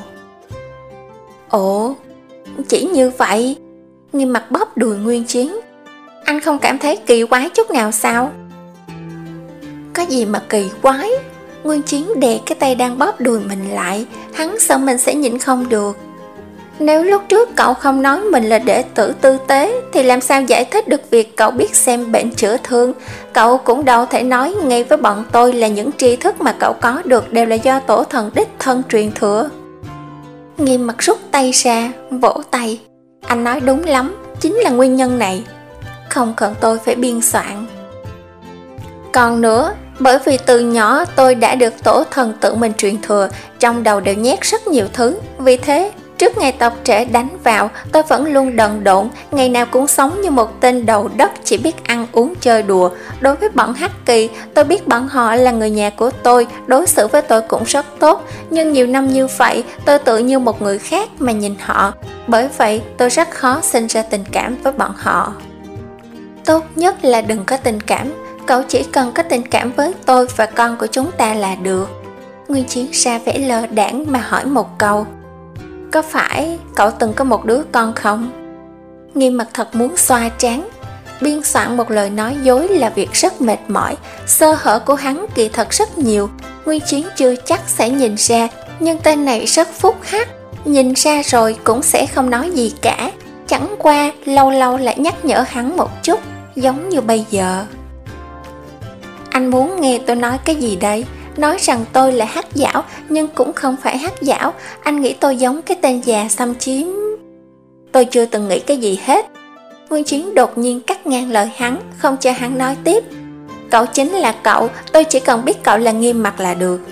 Ồ Chỉ như vậy? Nghiêm mặt bóp đùi Nguyên Chiến. Anh không cảm thấy kỳ quái chút nào sao? Có gì mà kỳ quái? Nguyên Chiến đè cái tay đang bóp đùi mình lại, hắn sợ mình sẽ nhịn không được. Nếu lúc trước cậu không nói mình là đệ tử tư tế thì làm sao giải thích được việc cậu biết xem bệnh chữa thương? Cậu cũng đâu thể nói ngay với bọn tôi là những tri thức mà cậu có được đều là do tổ thần đích thân truyền thừa. Nghiêm mặt rút tay ra, vỗ tay. Anh nói đúng lắm, chính là nguyên nhân này. Không cần tôi phải biên soạn. Còn nữa, bởi vì từ nhỏ tôi đã được tổ thần tự mình truyền thừa, trong đầu đều nhét rất nhiều thứ. Vì thế, trước ngày tộc Trệ đánh vào, tôi vẫn luôn đần độn, ngày nào cũng sống như một tên đầu đất chỉ biết ăn uống chơi đùa. Đối với bọn Hắc Kỳ, tôi biết bọn họ là người nhà của tôi, đối xử với tôi cũng rất tốt. Nhưng nhiều năm như vậy, tôi tự như một người khác mà nhìn họ. Bởi vậy, tôi rất khó sinh ra tình cảm với bọn họ. Tốt nhất là đừng có tình cảm. Cậu chỉ cần có tình cảm với tôi và con của chúng ta là được. Nguyên Chiến ra vẻ lơ đãng mà hỏi một câu. Có phải cậu từng có một đứa con không? Nghiêm mặt thật muốn xoa trán. Biên soạn một lời nói dối là việc rất mệt mỏi. Sơ hở của hắn kỳ thật rất nhiều. Nguyên Chiến chưa chắc sẽ nhìn ra, nhưng tên này rất phúc hắc. Nhìn ra rồi cũng sẽ không nói gì cả. Chẳng qua lâu lâu lại nhắc nhở hắn một chút, giống như bây giờ. Anh muốn nghe tôi nói cái gì đây? Nói rằng tôi là hắc dảo, nhưng cũng không phải hắc dảo. Anh nghĩ tôi giống cái tên già xâm chiếm. Tôi chưa từng nghĩ cái gì hết. Nguyên Chiến đột nhiên cắt ngang lời hắn, không cho hắn nói tiếp. Cậu chính là cậu, tôi chỉ cần biết cậu là Nghiêm Mặc là được.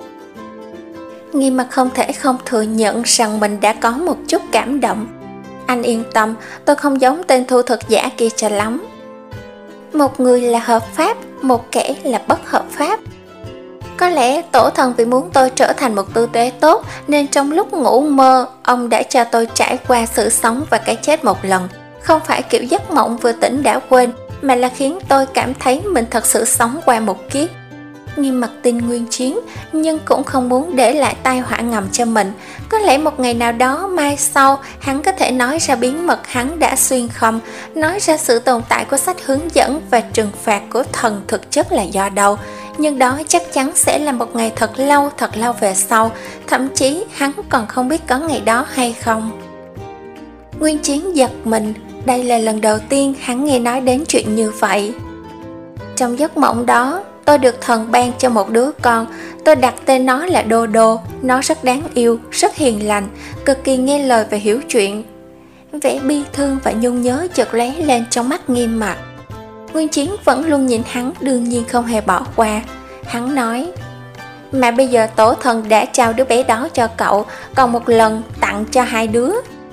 Nghiêm Mặc không thể không thừa nhận rằng mình đã có một chút cảm động. Anh yên tâm, tôi không giống tên thu thực giả kia cho lắm. Một người là hợp pháp, một kẻ là bất hợp pháp. Có lẽ tổ thần vì muốn tôi trở thành một tư tế tốt, nên trong lúc ngủ mơ, ông đã cho tôi trải qua sự sống và cái chết một lần. Không phải kiểu giấc mộng vừa tỉnh đã quên, mà là khiến tôi cảm thấy mình thật sự sống qua một kiếp. Nghiêm Mặc tin Nguyên Chiến, nhưng cũng không muốn để lại tai họa ngầm cho mình. Có lẽ một ngày nào đó mai sau, hắn có thể nói ra bí mật hắn đã xuyên không, nói ra sự tồn tại của sách hướng dẫn và trừng phạt của thần thực chất là do đâu. Nhưng đó chắc chắn sẽ là một ngày thật lâu thật lâu về sau, thậm chí hắn còn không biết có ngày đó hay không. Nguyên Chiến giật mình, đây là lần đầu tiên hắn nghe nói đến chuyện như vậy. Trong giấc mộng đó, tôi được thần ban cho một đứa con. Tôi đặt tên nó là Đô Đô. Nó rất đáng yêu, rất hiền lành, cực kỳ nghe lời và hiểu chuyện. Vẻ bi thương và nhung nhớ chợt lóe lên trong mắt Nghiêm Mặc. Nguyên Chiến vẫn luôn nhìn hắn, đương nhiên không hề bỏ qua. Hắn nói, mà bây giờ tổ thần đã trao đứa bé đó cho cậu, còn một lần tặng cho hai đứa.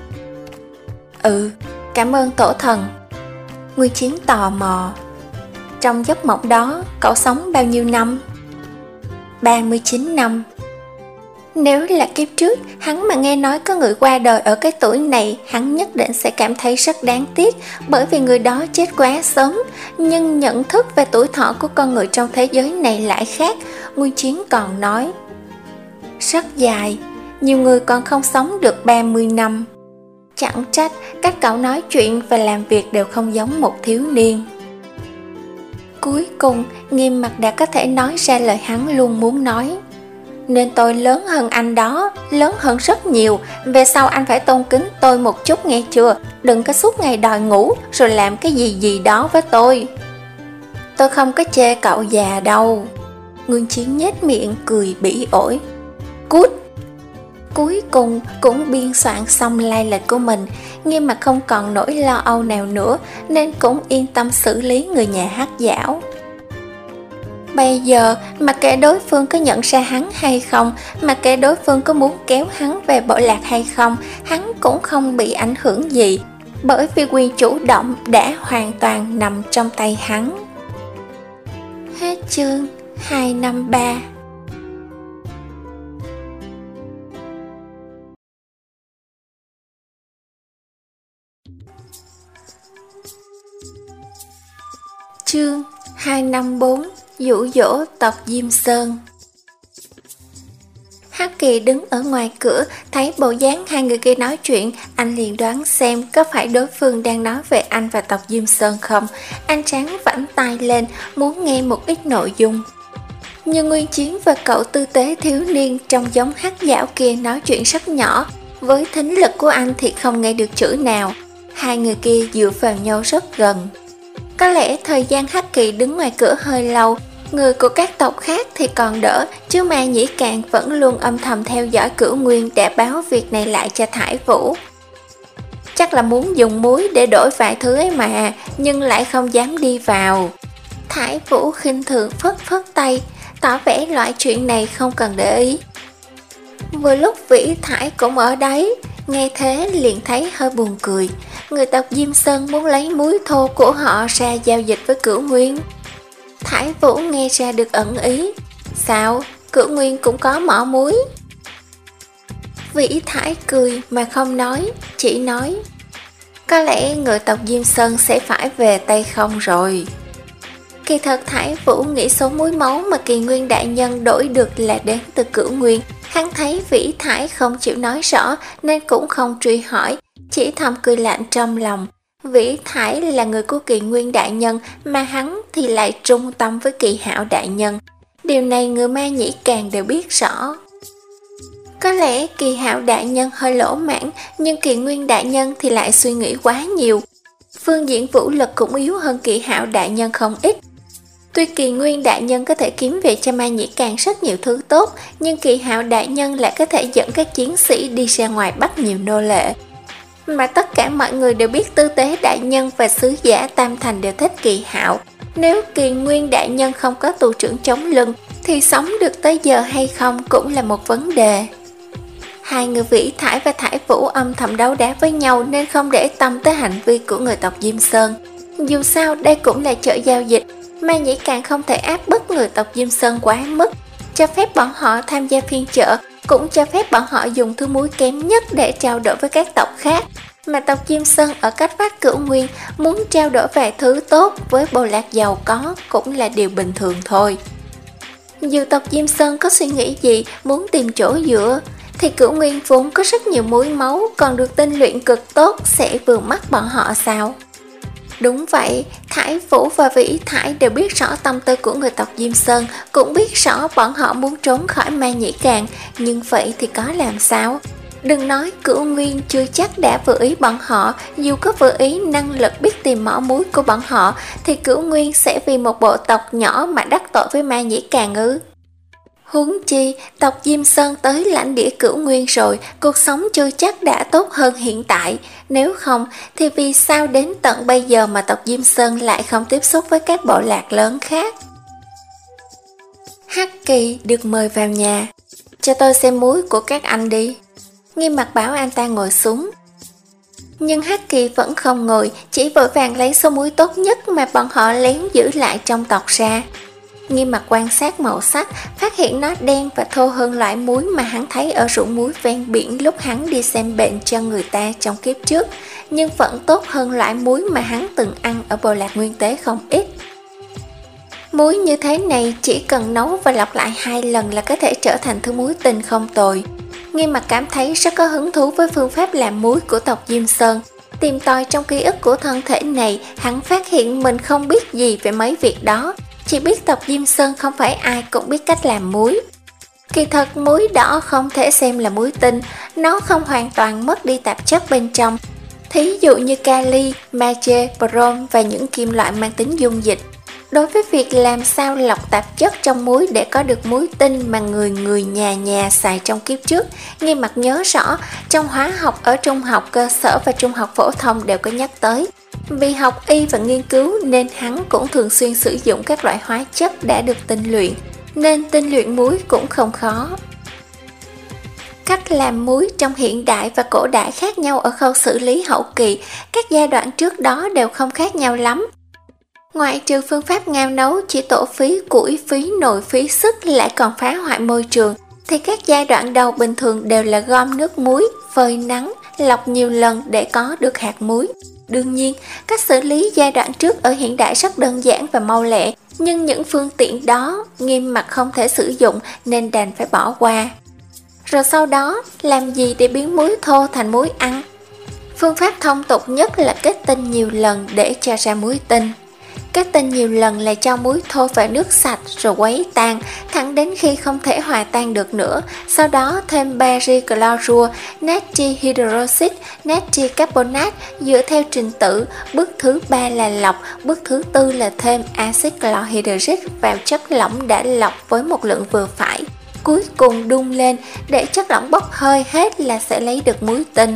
Ừ, cảm ơn tổ thần. Nguyên Chiến tò mò, trong giấc mộng đó, cậu sống bao nhiêu năm? ba mươi chín năm. Nếu là kiếp trước, hắn mà nghe nói có người qua đời ở cái tuổi này, hắn nhất định sẽ cảm thấy rất đáng tiếc, bởi vì người đó chết quá sớm. Nhưng nhận thức về tuổi thọ của con người trong thế giới này lại khác. Nguyên Chiến còn nói, rất dài, nhiều người còn không sống được ba mươi năm. Chẳng trách cách cậu nói chuyện và làm việc đều không giống một thiếu niên. Cuối cùng, Nghiêm Mặc đã có thể nói ra lời hắn luôn muốn nói. Nên tôi lớn hơn anh đó, lớn hơn rất nhiều. Về sau anh phải tôn kính tôi một chút nghe chưa? Đừng có suốt ngày đòi ngủ rồi làm cái gì gì đó với tôi. Tôi không có chê cậu già đâu. Nguyên Chiến nhếch miệng cười bỉ ổi. Cút! Cuối cùng cũng biên soạn xong lai lịch của mình. Nghiêm Mặc không còn nỗi lo âu nào nữa, nên cũng yên tâm xử lý người nhà hắc dảo. Bây giờ, mặc kệ đối phương có nhận ra hắn hay không, mặc kệ đối phương có muốn kéo hắn về bộ lạc hay không, hắn cũng không bị ảnh hưởng gì, bởi vì quyền chủ động đã hoàn toàn nằm trong tay hắn. Hết chương hai năm ba. Chương hai năm bốn. Dụ dỗ tộc Diêm Sơn. Hắc Kỳ đứng ở ngoài cửa, thấy bộ dáng hai người kia nói chuyện, anh liền đoán xem có phải đối phương đang nói về anh và tộc Diêm Sơn không. Anh tráng vảnh tai lên, muốn nghe một ít nội dung. Nhưng Nguyên Chiến và cậu tư tế thiếu niên trong giống hắc dảo kia nói chuyện rất nhỏ, với thính lực của anh thì không nghe được chữ nào. Hai người kia dựa vào nhau rất gần. Có lẽ thời gian Hắc Kỳ đứng ngoài cửa hơi lâu, người của các tộc khác thì còn đỡ, chứ Ma Nhĩ Càn vẫn luôn âm thầm theo dõi Cửu Nguyên để báo việc này lại cho Thải Vũ. Chắc là muốn dùng muối để đổi vài thứ ấy mà, nhưng lại không dám đi vào. Thải Vũ khinh thường phất phất tay, tỏ vẻ loại chuyện này không cần để ý. Vừa lúc Vĩ Thải cũng ở đấy, nghe thế liền thấy hơi buồn cười. Người tộc Diêm Sơn muốn lấy muối thô của họ ra giao dịch với Cửu Nguyên. Thải Vũ nghe ra được ẩn ý. Sao? Cửu Nguyên cũng có mỏ muối? Vĩ Thải cười mà không nói, chỉ nói, có lẽ người tộc Diêm Sơn sẽ phải về tay không rồi. Kỳ thật Thải Vũ nghĩ số muối máu mà Kỳ Nguyên đại nhân đổi được là đến từ Cửu Nguyên. Hắn thấy Vĩ Thải không chịu nói rõ nên cũng không truy hỏi, chỉ thầm cười lạnh trong lòng. Vĩ Thải là người của Kỳ Nguyên đại nhân, mà hắn thì lại trung tâm với Kỳ Hạo đại nhân. Điều này người Ma Nhĩ Càn đều biết rõ. Có lẽ Kỳ Hạo đại nhân hơi lỗ mãn, nhưng Kỳ Nguyên đại nhân thì lại suy nghĩ quá nhiều. Phương diện vũ lực cũng yếu hơn Kỳ Hạo đại nhân không ít. Tuy Kỳ Nguyên đại nhân có thể kiếm về cho Ma Nhĩ Càng rất nhiều thứ tốt, nhưng Kỳ Hạo đại nhân lại có thể dẫn các chiến sĩ đi ra ngoài bắt nhiều nô lệ. Mà tất cả mọi người đều biết Tư Tế đại nhân và sứ giả Tam Thành đều thích Kỳ Hạo. Nếu Kỳ Nguyên đại nhân không có tù trưởng chống lưng, thì sống được tới giờ hay không cũng là một vấn đề. Hai người Vĩ Thải và Thải Vũ âm thầm đấu đá với nhau nên không để tâm tới hành vi của người tộc Diêm Sơn. Dù sao đây cũng là chợ giao dịch, Ma Nhĩ Càng không thể áp bức người tộc Diêm Sơn quá mức, cho phép bọn họ tham gia phiên chợ, cũng cho phép bọn họ dùng thứ muối kém nhất để trao đổi với các tộc khác. Mà tộc Diêm Sơn ở cách vách Cửu Nguyên muốn trao đổi vài thứ tốt với bộ lạc giàu có cũng là điều bình thường thôi. Dù tộc Diêm Sơn có suy nghĩ gì muốn tìm chỗ dựa, thì Cửu Nguyên vốn có rất nhiều muối máu còn được tinh luyện cực tốt sẽ vừa mắt bọn họ sao? Đúng vậy, Thải Vũ và Vĩ Thải đều biết rõ tâm tư của người tộc Diêm Sơn, cũng biết rõ bọn họ muốn trốn khỏi Ma Nhĩ Càng, nhưng vậy thì có làm sao? Đừng nói Cửu Nguyên chưa chắc đã vừa ý bọn họ, dù có vừa ý năng lực biết tìm mỏ muối của bọn họ, thì Cửu Nguyên sẽ vì một bộ tộc nhỏ mà đắc tội với Ma Nhĩ Càng ư? Huống chi, tộc Diêm Sơn tới lãnh địa Cửu Nguyên rồi, cuộc sống chưa chắc đã tốt hơn hiện tại. Nếu không, thì vì sao đến tận bây giờ mà tộc Diêm Sơn lại không tiếp xúc với các bộ lạc lớn khác? Hắc Kỳ được mời vào nhà. Cho tôi xem muối của các anh đi. Nghiêm Mặt bảo anh ta ngồi xuống. Nhưng Hắc Kỳ vẫn không ngồi, chỉ vội vàng lấy số muối tốt nhất mà bọn họ lén giữ lại trong tộc ra. Nghiêm Mặt quan sát màu sắc, phát hiện nó đen và thô hơn loại muối mà hắn thấy ở ruộng muối ven biển lúc hắn đi xem bệnh cho người ta trong kiếp trước, nhưng vẫn tốt hơn loại muối mà hắn từng ăn ở bộ lạc Nguyên Tế không ít. Muối như thế này chỉ cần nấu và lọc lại hai lần là có thể trở thành thứ muối tinh không tồi. Nghiêm Mặt cảm thấy rất có hứng thú với phương pháp làm muối của tộc Diêm Sơn. Tìm tòi trong ký ức của thân thể này, hắn phát hiện mình không biết gì về mấy việc đó. Chỉ biết tộc Diêm Sơn không phải ai cũng biết cách làm muối. Kỳ thật muối đỏ không thể xem là muối tinh, nó không hoàn toàn mất đi tạp chất bên trong. Thí dụ như kali, magie, brom và những kim loại mang tính dung dịch. Đối với việc làm sao lọc tạp chất trong muối để có được muối tinh mà người người nhà nhà xài trong kiếp trước, Nghiêm Mặt nhớ rõ trong hóa học ở trung học cơ sở và trung học phổ thông đều có nhắc tới. Vì học y và nghiên cứu nên hắn cũng thường xuyên sử dụng các loại hóa chất đã được tinh luyện, nên tinh luyện muối cũng không khó. Cách làm muối trong hiện đại và cổ đại khác nhau ở khâu xử lý hậu kỳ, các giai đoạn trước đó đều không khác nhau lắm. Ngoại trừ phương pháp ngao nấu chỉ tổ phí củi, phí nồi, phí sức lại còn phá hoại môi trường, thì các giai đoạn đầu bình thường đều là gom nước muối, phơi nắng, lọc nhiều lần để có được hạt muối. Đương nhiên, cách xử lý giai đoạn trước ở hiện đại rất đơn giản và mau lẹ, nhưng những phương tiện đó Nghiêm Mặt không thể sử dụng nên đành phải bỏ qua. Rồi sau đó, làm gì để biến muối thô thành muối ăn? Phương pháp thông tục nhất là kết tinh nhiều lần để cho ra muối tinh. Kết tinh nhiều lần là cho muối thô vào nước sạch rồi quấy tan, thẳng đến khi không thể hòa tan được nữa. Sau đó thêm bari clorua, natri hydroxit, natri carbonate dựa theo trình tự. Bước thứ ba là lọc, bước thứ tư là thêm axit chlorhydric vào chất lỏng đã lọc với một lượng vừa phải. Cuối cùng đun lên để chất lỏng bốc hơi hết là sẽ lấy được muối tinh.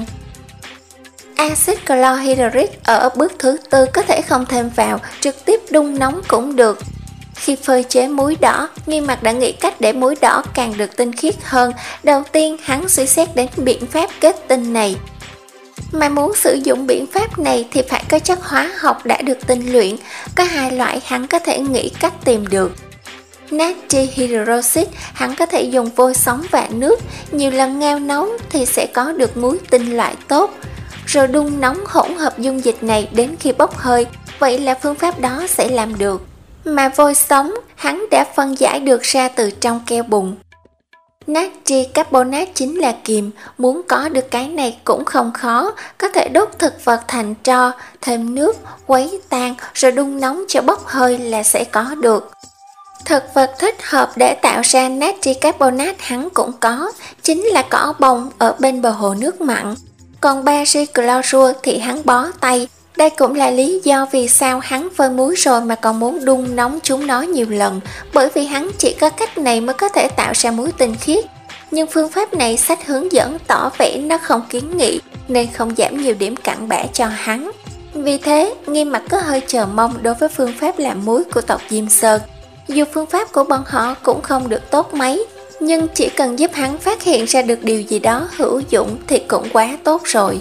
Axit chlorhydric ở bước thứ tư có thể không thêm vào, trực tiếp đun nóng cũng được. Khi phơi chế muối đỏ, Nghiêm Mặt đã nghĩ cách để muối đỏ càng được tinh khiết hơn. Đầu tiên hắn suy xét đến biện pháp kết tinh này. Mà muốn sử dụng biện pháp này thì phải có chất hóa học đã được tinh luyện. Có hai loại hắn có thể nghĩ cách tìm được. Natri hydroxit hắn có thể dùng vôi sống và nước, nhiều lần ngao nấu thì sẽ có được muối tinh loại tốt. Rồi đun nóng hỗn hợp dung dịch này đến khi bốc hơi, vậy là phương pháp đó sẽ làm được. Mà vôi sống hắn đã phân giải được ra từ trong keo bùn. Natri carbonate chính là kiềm, muốn có được cái này cũng không khó, có thể đốt thực vật thành tro, thêm nước, quấy tan rồi đun nóng cho bốc hơi là sẽ có được. Thực vật thích hợp để tạo ra natri carbonate hắn cũng có, chính là cỏ bông ở bên bờ hồ nước mặn. Còn bari clorua thì hắn bó tay, Đây cũng là lý do vì sao hắn phơi muối rồi mà còn muốn đun nóng chúng nó nhiều lần, bởi vì hắn chỉ có cách này mới có thể tạo ra muối tinh khiết. Nhưng phương pháp này sách hướng dẫn tỏ vẻ nó không kiến nghị, nên không giảm nhiều điểm cặn bã cho hắn. Vì thế, Nghiêm Mặc có hơi chờ mong đối với phương pháp làm muối của tộc Diêm Sơn. Dù phương pháp của bọn họ cũng không được tốt mấy, nhưng chỉ cần giúp hắn phát hiện ra được điều gì đó hữu dụng thì cũng quá tốt rồi.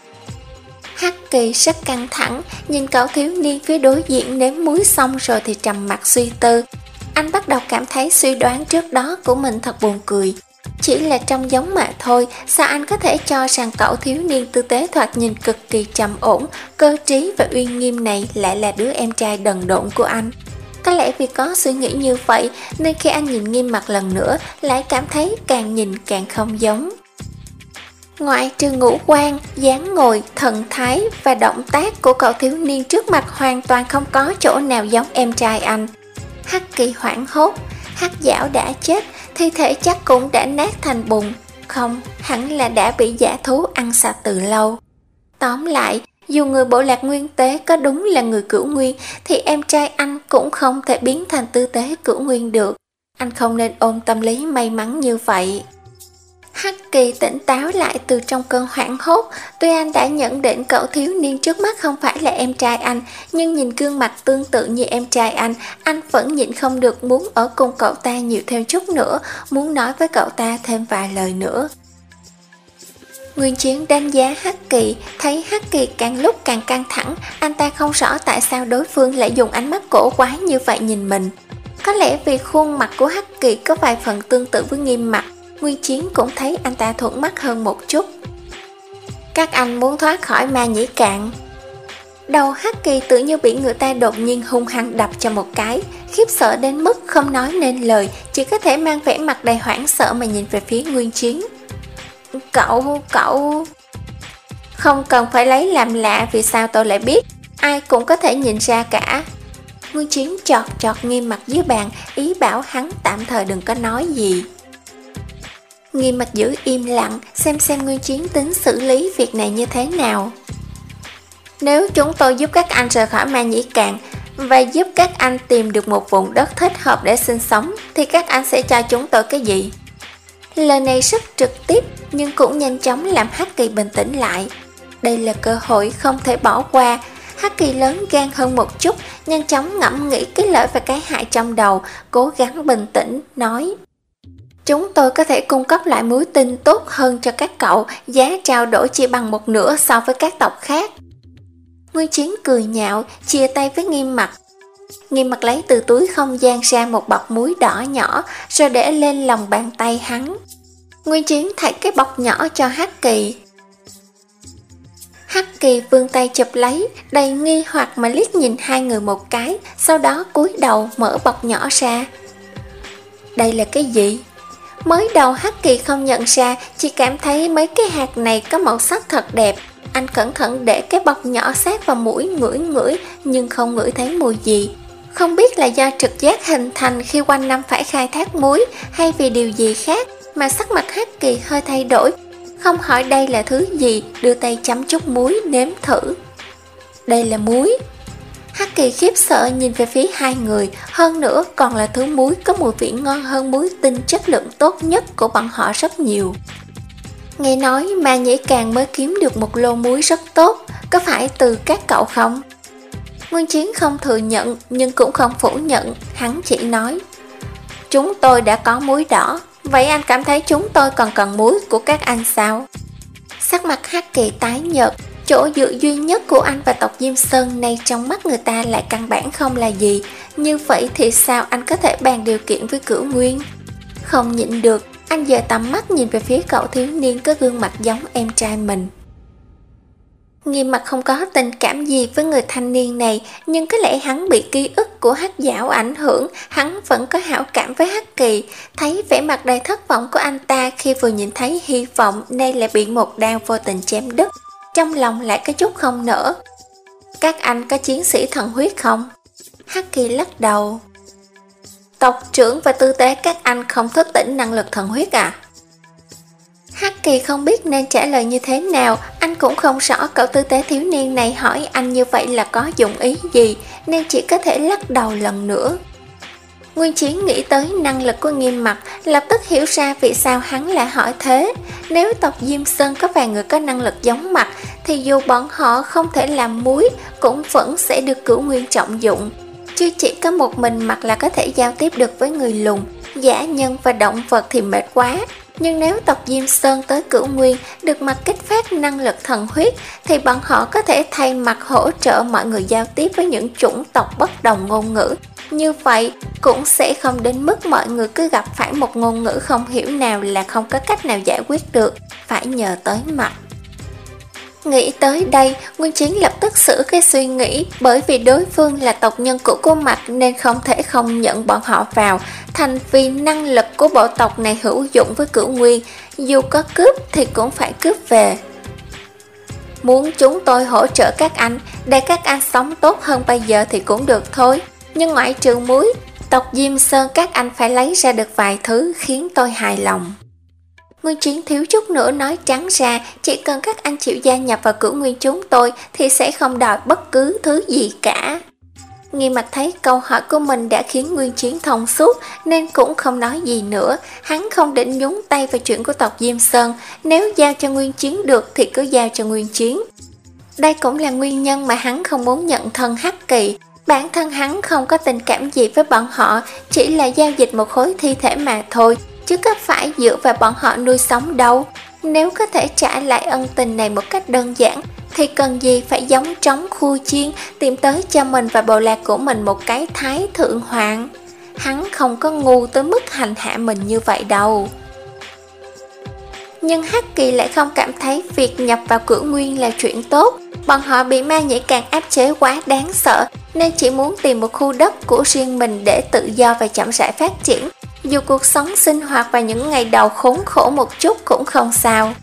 Hắc Kỳ rất căng thẳng, nhìn cậu thiếu niên phía đối diện nếm muối xong rồi thì trầm mặt suy tư. Anh bắt đầu cảm thấy suy đoán trước đó của mình thật buồn cười. Chỉ là trông giống mà thôi, sao anh có thể cho rằng cậu thiếu niên tư tế thoạt nhìn cực kỳ trầm ổn, cơ trí và uy nghiêm này lại là đứa em trai đần độn của anh? Có lẽ vì có suy nghĩ như vậy nên khi anh nhìn Nghiêm Mặc lần nữa lại cảm thấy càng nhìn càng không giống. Ngoại trừ ngũ quan, dáng ngồi, thần thái và động tác của cậu thiếu niên trước mặt hoàn toàn không có chỗ nào giống em trai anh. Hắc Kỳ hoảng hốt, Hắc Dảo đã chết, thi thể chắc cũng đã nát thành bùn. Không, hẳn là đã bị dã thú ăn sạch từ lâu. Tóm lại, dù người bộ lạc nguyên tế có đúng là người cửu nguyên thì em trai anh cũng không thể biến thành tư tế cửu nguyên được. Anh không nên ôm tâm lý may mắn như vậy. Hắc Kỳ tỉnh táo lại từ trong cơn hoảng hốt. Tuy anh đã nhận định cậu thiếu niên trước mắt không phải là em trai anh, nhưng nhìn gương mặt tương tự như em trai anh, anh vẫn nhịn không được muốn ở cùng cậu ta nhiều thêm chút nữa, muốn nói với cậu ta thêm vài lời nữa. Nguyên Chiến đánh giá Hắc Kỳ, thấy Hắc Kỳ càng lúc càng căng thẳng, anh ta không rõ tại sao đối phương lại dùng ánh mắt cổ quái như vậy nhìn mình. Có lẽ vì khuôn mặt của Hắc Kỳ có vài phần tương tự với Nghiêm Mặc, Nguyên Chiến cũng thấy anh ta thuận mắt hơn một chút. Các anh muốn thoát khỏi ma nhĩ cạn. Đầu Hắc Kỳ tự như bị người ta đột nhiên hung hăng đập cho một cái, khiếp sợ đến mức không nói nên lời, chỉ có thể mang vẻ mặt đầy hoảng sợ mà nhìn về phía Nguyên Chiến. Cậu, cậu... Không cần phải lấy làm lạ, vì sao tôi lại biết, ai cũng có thể nhìn ra cả. Nguyên Chiến chọt chọt Nghiêm Mặc dưới bàn, ý bảo hắn tạm thời đừng có nói gì. Nghiêm Mặc giữ im lặng, xem xem Nguyên Chiến tính xử lý việc này như thế nào. Nếu chúng tôi giúp các anh rời khỏi ma nhĩ cạn và giúp các anh tìm được một vùng đất thích hợp để sinh sống, thì các anh sẽ cho chúng tôi cái gì? Lời này rất trực tiếp nhưng cũng nhanh chóng làm Hắc Kỳ bình tĩnh lại. Đây là cơ hội không thể bỏ qua. Hắc Kỳ lớn gan hơn một chút, nhanh chóng ngẫm nghĩ cái lợi và cái hại trong đầu, cố gắng bình tĩnh, nói: Chúng tôi có thể cung cấp lại muối tinh tốt hơn cho các cậu, giá trao đổi chỉ bằng một nửa so với các tộc khác. Nguyên Chiến cười nhạo, chia tay với Nghiêm Mặc. Nghiêm Mặc lấy từ túi không gian ra một bọc muối đỏ nhỏ, rồi để lên lòng bàn tay hắn. Nguyên Chiến thảy cái bọc nhỏ cho Hắc Kỳ. Hắc Kỳ vươn tay chụp lấy, đầy nghi hoặc mà liếc nhìn hai người một cái, sau đó cúi đầu mở bọc nhỏ ra. Đây là cái gì? Mới đầu Hắc Kỳ không nhận ra, chỉ cảm thấy mấy cái hạt này có màu sắc thật đẹp. Anh cẩn thận để cái bọc nhỏ sát vào mũi ngửi ngửi, nhưng không ngửi thấy mùi gì. Không biết là do trực giác hình thành khi quanh năm phải khai thác muối, hay vì điều gì khác mà sắc mặt Hắc Kỳ hơi thay đổi. Không hỏi đây là thứ gì, đưa tay chấm chút muối nếm thử. Đây là muối. Hắc Kỳ khiếp sợ nhìn về phía hai người, hơn nữa còn là thứ muối có mùi vị ngon hơn muối tinh chất lượng tốt nhất của bọn họ rất nhiều. Nghe nói Ma Nhĩ Càn mới kiếm được một lô muối rất tốt, có phải từ các cậu không? Nguyên Chiến không thừa nhận nhưng cũng không phủ nhận, hắn chỉ nói: Chúng tôi đã có muối đỏ, vậy anh cảm thấy chúng tôi còn cần muối của các anh sao? Sắc mặt Hắc Kỳ tái nhợt, chỗ dựa duy nhất của anh và tộc Diêm Sơn này trong mắt người ta lại căn bản không là gì. Như vậy thì sao anh có thể bàn điều kiện với Cửu Nguyên? Không nhịn được, anh dời tầm mắt nhìn về phía cậu thiếu niên có gương mặt giống em trai mình. Nghiêm Mặc không có tình cảm gì với người thanh niên này, nhưng có lẽ hắn bị ký ức của Hắc Dảo ảnh hưởng, hắn vẫn có hảo cảm với Hắc Kỳ. Thấy vẻ mặt đầy thất vọng của anh ta khi vừa nhìn thấy hy vọng nay lại bị một đao vô tình chém đứt, trong lòng lại có chút không nỡ. Các anh có chiến sĩ thần huyết không? Hắc Kỳ lắc đầu. Tộc trưởng và tư tế các anh không thức tỉnh năng lực thần huyết à? Hắc Kỳ không biết nên trả lời như thế nào, anh cũng không rõ cậu tư tế thiếu niên này hỏi anh như vậy là có dụng ý gì, nên chỉ có thể lắc đầu lần nữa. Nguyên Chiến nghĩ tới năng lực của Nghiêm Mặc, lập tức hiểu ra vì sao hắn lại hỏi thế. Nếu tộc Diêm Sơn có vài người có năng lực giống Mặc, thì dù bọn họ không thể làm muối, cũng vẫn sẽ được Cửu Nguyên trọng dụng. Chứ chỉ có một mình Mặc là có thể giao tiếp được với người lùn, dã nhân và động vật thì mệt quá. Nhưng nếu tộc Diêm Sơn tới Cửu Nguyên được Mặc kích phát năng lực thần huyết, thì bọn họ có thể thay Mặc hỗ trợ mọi người giao tiếp với những chủng tộc bất đồng ngôn ngữ. Như vậy cũng sẽ không đến mức mọi người cứ gặp phải một ngôn ngữ không hiểu nào là không có cách nào giải quyết được, phải nhờ tới Mặc. Nghĩ tới đây, Nguyên Chiến lập tức sửa cái suy nghĩ, bởi vì đối phương là tộc nhân cũ của Mặc nên không thể không nhận bọn họ vào, thành vì năng lực của bộ tộc này hữu dụng với Cửu Nguyên, dù có cướp thì cũng phải cướp về. Muốn chúng tôi hỗ trợ các anh, để các anh sống tốt hơn bây giờ thì cũng được thôi, nhưng ngoại trừ muối, tộc Diêm Sơn các anh phải lấy ra được vài thứ khiến tôi hài lòng. Nguyên Chiến thiếu chút nữa nói trắng ra, chỉ cần các anh chịu gia nhập vào Cửu Nguyên chúng tôi thì sẽ không đòi bất cứ thứ gì cả. Nghiêm Mặc thấy câu hỏi của mình đã khiến Nguyên Chiến thông suốt nên cũng không nói gì nữa. Hắn không định nhúng tay vào chuyện của tộc Diêm Sơn, nếu giao cho Nguyên Chiến được thì cứ giao cho Nguyên Chiến. Đây cũng là nguyên nhân mà hắn không muốn nhận thân Hắc Kỳ. Bản thân hắn không có tình cảm gì với bọn họ, chỉ là giao dịch một khối thi thể mà thôi, chứ có phải dựa vào bọn họ nuôi sống đâu. Nếu có thể trả lại ân tình này một cách đơn giản, thì cần gì phải giống trống khu chiên tìm tới cho mình và bộ lạc của mình một cái thái thượng hoàng. Hắn không có ngu tới mức hành hạ mình như vậy đâu. Nhưng Hắc Kỳ lại không cảm thấy việc nhập vào Cửu Nguyên là chuyện tốt. Bọn họ bị ma nhĩ càng áp chế quá đáng sợ, nên chỉ muốn tìm một khu đất của riêng mình để tự do và chậm rãi phát triển. Dù cuộc sống sinh hoạt vào những ngày đầu khốn khổ một chút cũng không sao.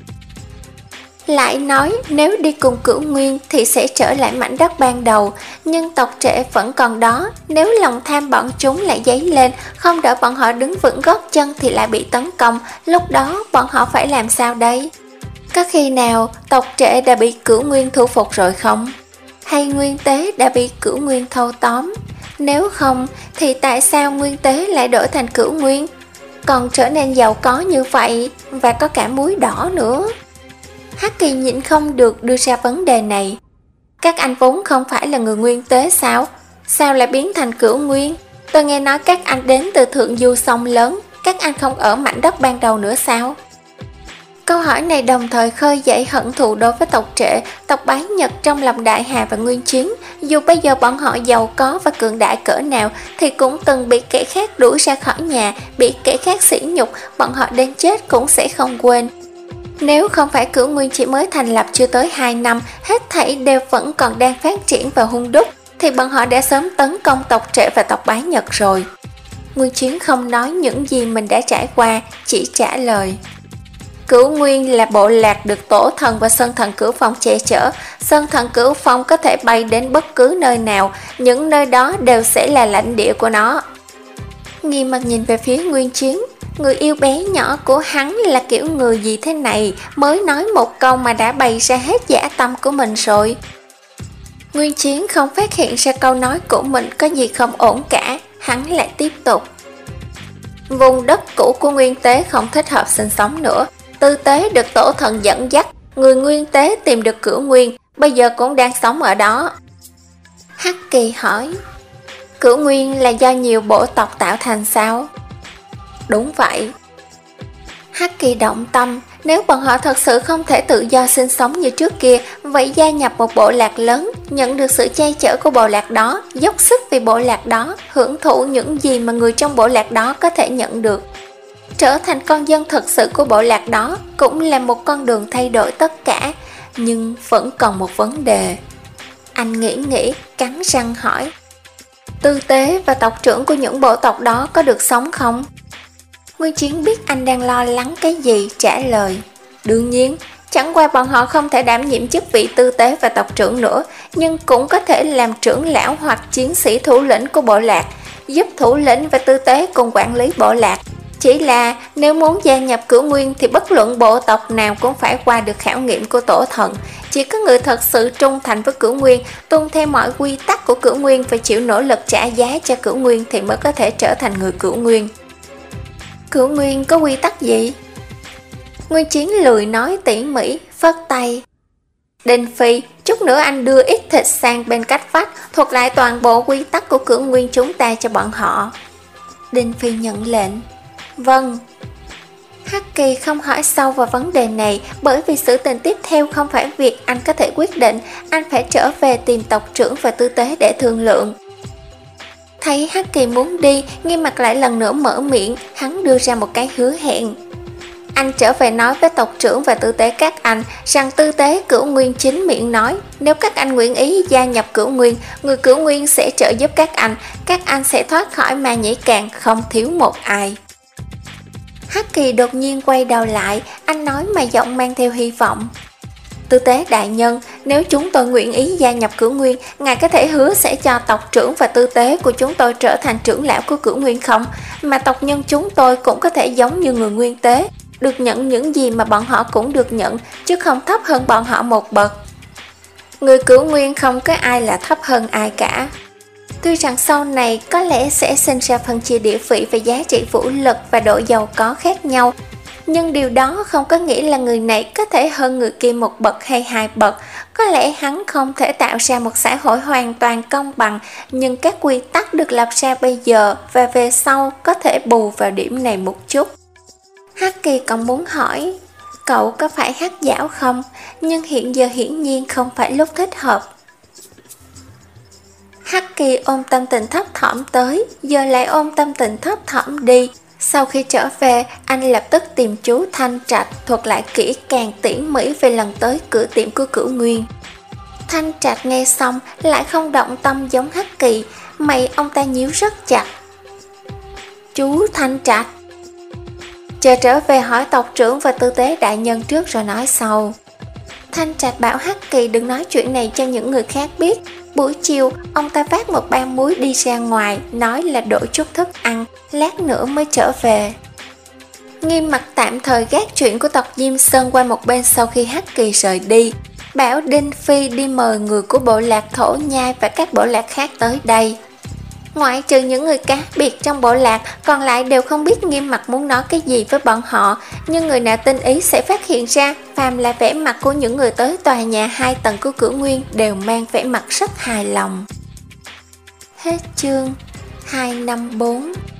Lại nói nếu đi cùng Cửu Nguyên thì sẽ trở lại mảnh đất ban đầu, nhưng tộc Trệ vẫn còn đó. Nếu lòng tham bọn chúng lại dấy lên, không đợi bọn họ đứng vững gót chân thì lại bị tấn công, lúc đó bọn họ phải làm sao đây? Có khi nào tộc Trệ đã bị Cửu Nguyên thu phục rồi không? Hay Nguyên Tế đã bị Cửu Nguyên thâu tóm? Nếu không thì tại sao Nguyên Tế lại đổi thành Cửu Nguyên, còn trở nên giàu có như vậy và có cả muối đỏ nữa? Hắc Kỳ nhịn không được đưa ra vấn đề này. Các anh vốn không phải là người Nguyên Tế sao? Sao lại biến thành Cửu Nguyên? Tôi nghe nói các anh đến từ thượng du sông lớn, các anh không ở mảnh đất ban đầu nữa sao? Câu hỏi này đồng thời khơi dậy hận thù đối với tộc Trệ, tộc Bái Nhật trong lòng Đại Hà và Nguyên Chiến. Dù bây giờ bọn họ giàu có và cường đại cỡ nào thì cũng từng bị kẻ khác đuổi ra khỏi nhà, bị kẻ khác sỉ nhục, bọn họ đến chết cũng sẽ không quên. Nếu không phải Cửu Nguyên chỉ mới thành lập chưa tới hai năm, hết thảy đều vẫn còn đang phát triển và hung đúc, thì bọn họ đã sớm tấn công tộc Trệ và tộc Bái Nhật rồi. Nguyên Chiến không nói những gì mình đã trải qua, chỉ trả lời. Cửu Nguyên là bộ lạc được Tổ Thần và Sơn Thần Cửu Phong che chở. Sơn Thần Cửu Phong có thể bay đến bất cứ nơi nào, những nơi đó đều sẽ là lãnh địa của nó. Nghiêm Mặc nhìn về phía Nguyên Chiến. Người yêu bé nhỏ của hắn là kiểu người gì thế này, mới nói một câu mà đã bày ra hết dã tâm của mình rồi. Nguyên Chiến không phát hiện ra câu nói của mình có gì không ổn cả, hắn lại tiếp tục. Vùng đất cũ của Nguyên Tế không thích hợp sinh sống nữa. Tư Tế được Tổ Thần dẫn dắt, người Nguyên Tế tìm được Cửu Nguyên, bây giờ cũng đang sống ở đó. Hắc Kỳ hỏi, Cửu Nguyên là do nhiều bộ tộc tạo thành sao? Đúng vậy. Hắc Kỳ động tâm, nếu bọn họ thật sự không thể tự do sinh sống như trước kia, vậy gia nhập một bộ lạc lớn, nhận được sự che chở của bộ lạc đó, dốc sức vì bộ lạc đó, hưởng thụ những gì mà người trong bộ lạc đó có thể nhận được. Trở thành con dân thật sự của bộ lạc đó cũng là một con đường thay đổi tất cả, nhưng vẫn còn một vấn đề. Anh nghĩ nghĩ, cắn răng hỏi, Tư Tế và tộc trưởng của những bộ tộc đó có được sống không? Nguyên Chiến biết anh đang lo lắng cái gì, trả lời, đương nhiên, chẳng qua bọn họ không thể đảm nhiệm chức vị tư tế và tộc trưởng nữa, nhưng cũng có thể làm trưởng lão hoặc chiến sĩ thủ lĩnh của bộ lạc, giúp thủ lĩnh và tư tế cùng quản lý bộ lạc. Chỉ là nếu muốn gia nhập Cửu Nguyên thì bất luận bộ tộc nào cũng phải qua được khảo nghiệm của tổ thần. Chỉ có người thật sự trung thành với Cửu Nguyên, tuân theo mọi quy tắc của Cửu Nguyên và chịu nỗ lực trả giá cho Cửu Nguyên thì mới có thể trở thành người Cửu Nguyên. Cửu Nguyên có quy tắc gì? Nguyên Chiến lười nói tỉ mỉ, phất tay. Đinh Phi, chút nữa anh đưa ít thịt sang bên cách vách, thuật lại toàn bộ quy tắc của Cửu Nguyên chúng ta cho bọn họ. Đinh Phi nhận lệnh. Vâng. Hắc Kỳ không hỏi sâu vào vấn đề này, bởi vì sự tình tiếp theo không phải việc anh có thể quyết định, anh phải trở về tìm tộc trưởng và tư tế để thương lượng. Thấy Hắc Kỳ muốn đi, Nghiêm Mặt lại lần nữa mở miệng, hắn đưa ra một cái hứa hẹn. Anh trở về nói với tộc trưởng và tư tế các anh rằng tư tế Cửu Nguyên chính miệng nói, nếu các anh nguyện ý gia nhập Cửu Nguyên, người Cửu Nguyên sẽ trợ giúp các anh, các anh sẽ thoát khỏi ma nhĩ càng, không thiếu một ai. Hắc Kỳ đột nhiên quay đầu lại, anh nói mà giọng mang theo hy vọng. Tư tế đại nhân, nếu chúng tôi nguyện ý gia nhập Cửu Nguyên, ngài có thể hứa sẽ cho tộc trưởng và tư tế của chúng tôi trở thành trưởng lão của Cửu Nguyên không? Mà tộc nhân chúng tôi cũng có thể giống như người nguyên tế, được nhận những gì mà bọn họ cũng được nhận, chứ không thấp hơn bọn họ một bậc. Người Cửu Nguyên không có ai là thấp hơn ai cả. Tuy rằng sau này có lẽ sẽ sinh ra phân chia địa vị về giá trị vũ lực và độ giàu có khác nhau, nhưng điều đó không có nghĩa là người này có thể hơn người kia một bậc hay hai bậc. Có lẽ hắn không thể tạo ra một xã hội hoàn toàn công bằng, nhưng các quy tắc được lập ra bây giờ và về sau có thể bù vào điểm này một chút. Hắc Kỳ còn muốn hỏi, cậu có phải hát giảo không? Nhưng hiện giờ hiển nhiên không phải lúc thích hợp. Hắc Kỳ ôm tâm tình thấp thỏm tới, giờ lại ôm tâm tình thấp thỏm đi. Sau khi trở về, anh lập tức tìm chú Thanh Trạch thuật lại kỹ càng tỉ mỉ về lần tới cửa tiệm của Cửu Nguyên. Thanh Trạch nghe xong lại không động tâm giống Hắc Kỳ, mày ông ta nhíu rất chặt. Chú Thanh Trạch, chờ trở về hỏi tộc trưởng và tư tế đại nhân trước rồi nói sau. Thanh Trạch bảo Hắc Kỳ đừng nói chuyện này cho những người khác biết. Buổi chiều, ông ta vác một bao muối đi ra ngoài, nói là đổ chút thức ăn, lát nữa mới trở về. Nghiêm Mặt tạm thời gác chuyện của tộc Diêm Sơn qua một bên sau khi Hắc Kỳ rời đi, bảo Đinh Phi đi mời người của bộ lạc Thổ Nhai và các bộ lạc khác tới đây. Ngoại trừ những người cá biệt trong bộ lạc, còn lại đều không biết Nghiêm Mặt muốn nói cái gì với bọn họ, nhưng người nào tinh ý sẽ phát hiện ra phàm là vẻ mặt của những người tới tòa nhà hai tầng của Cửu Nguyên đều mang vẻ mặt rất hài lòng. Hết chương hai năm bốn.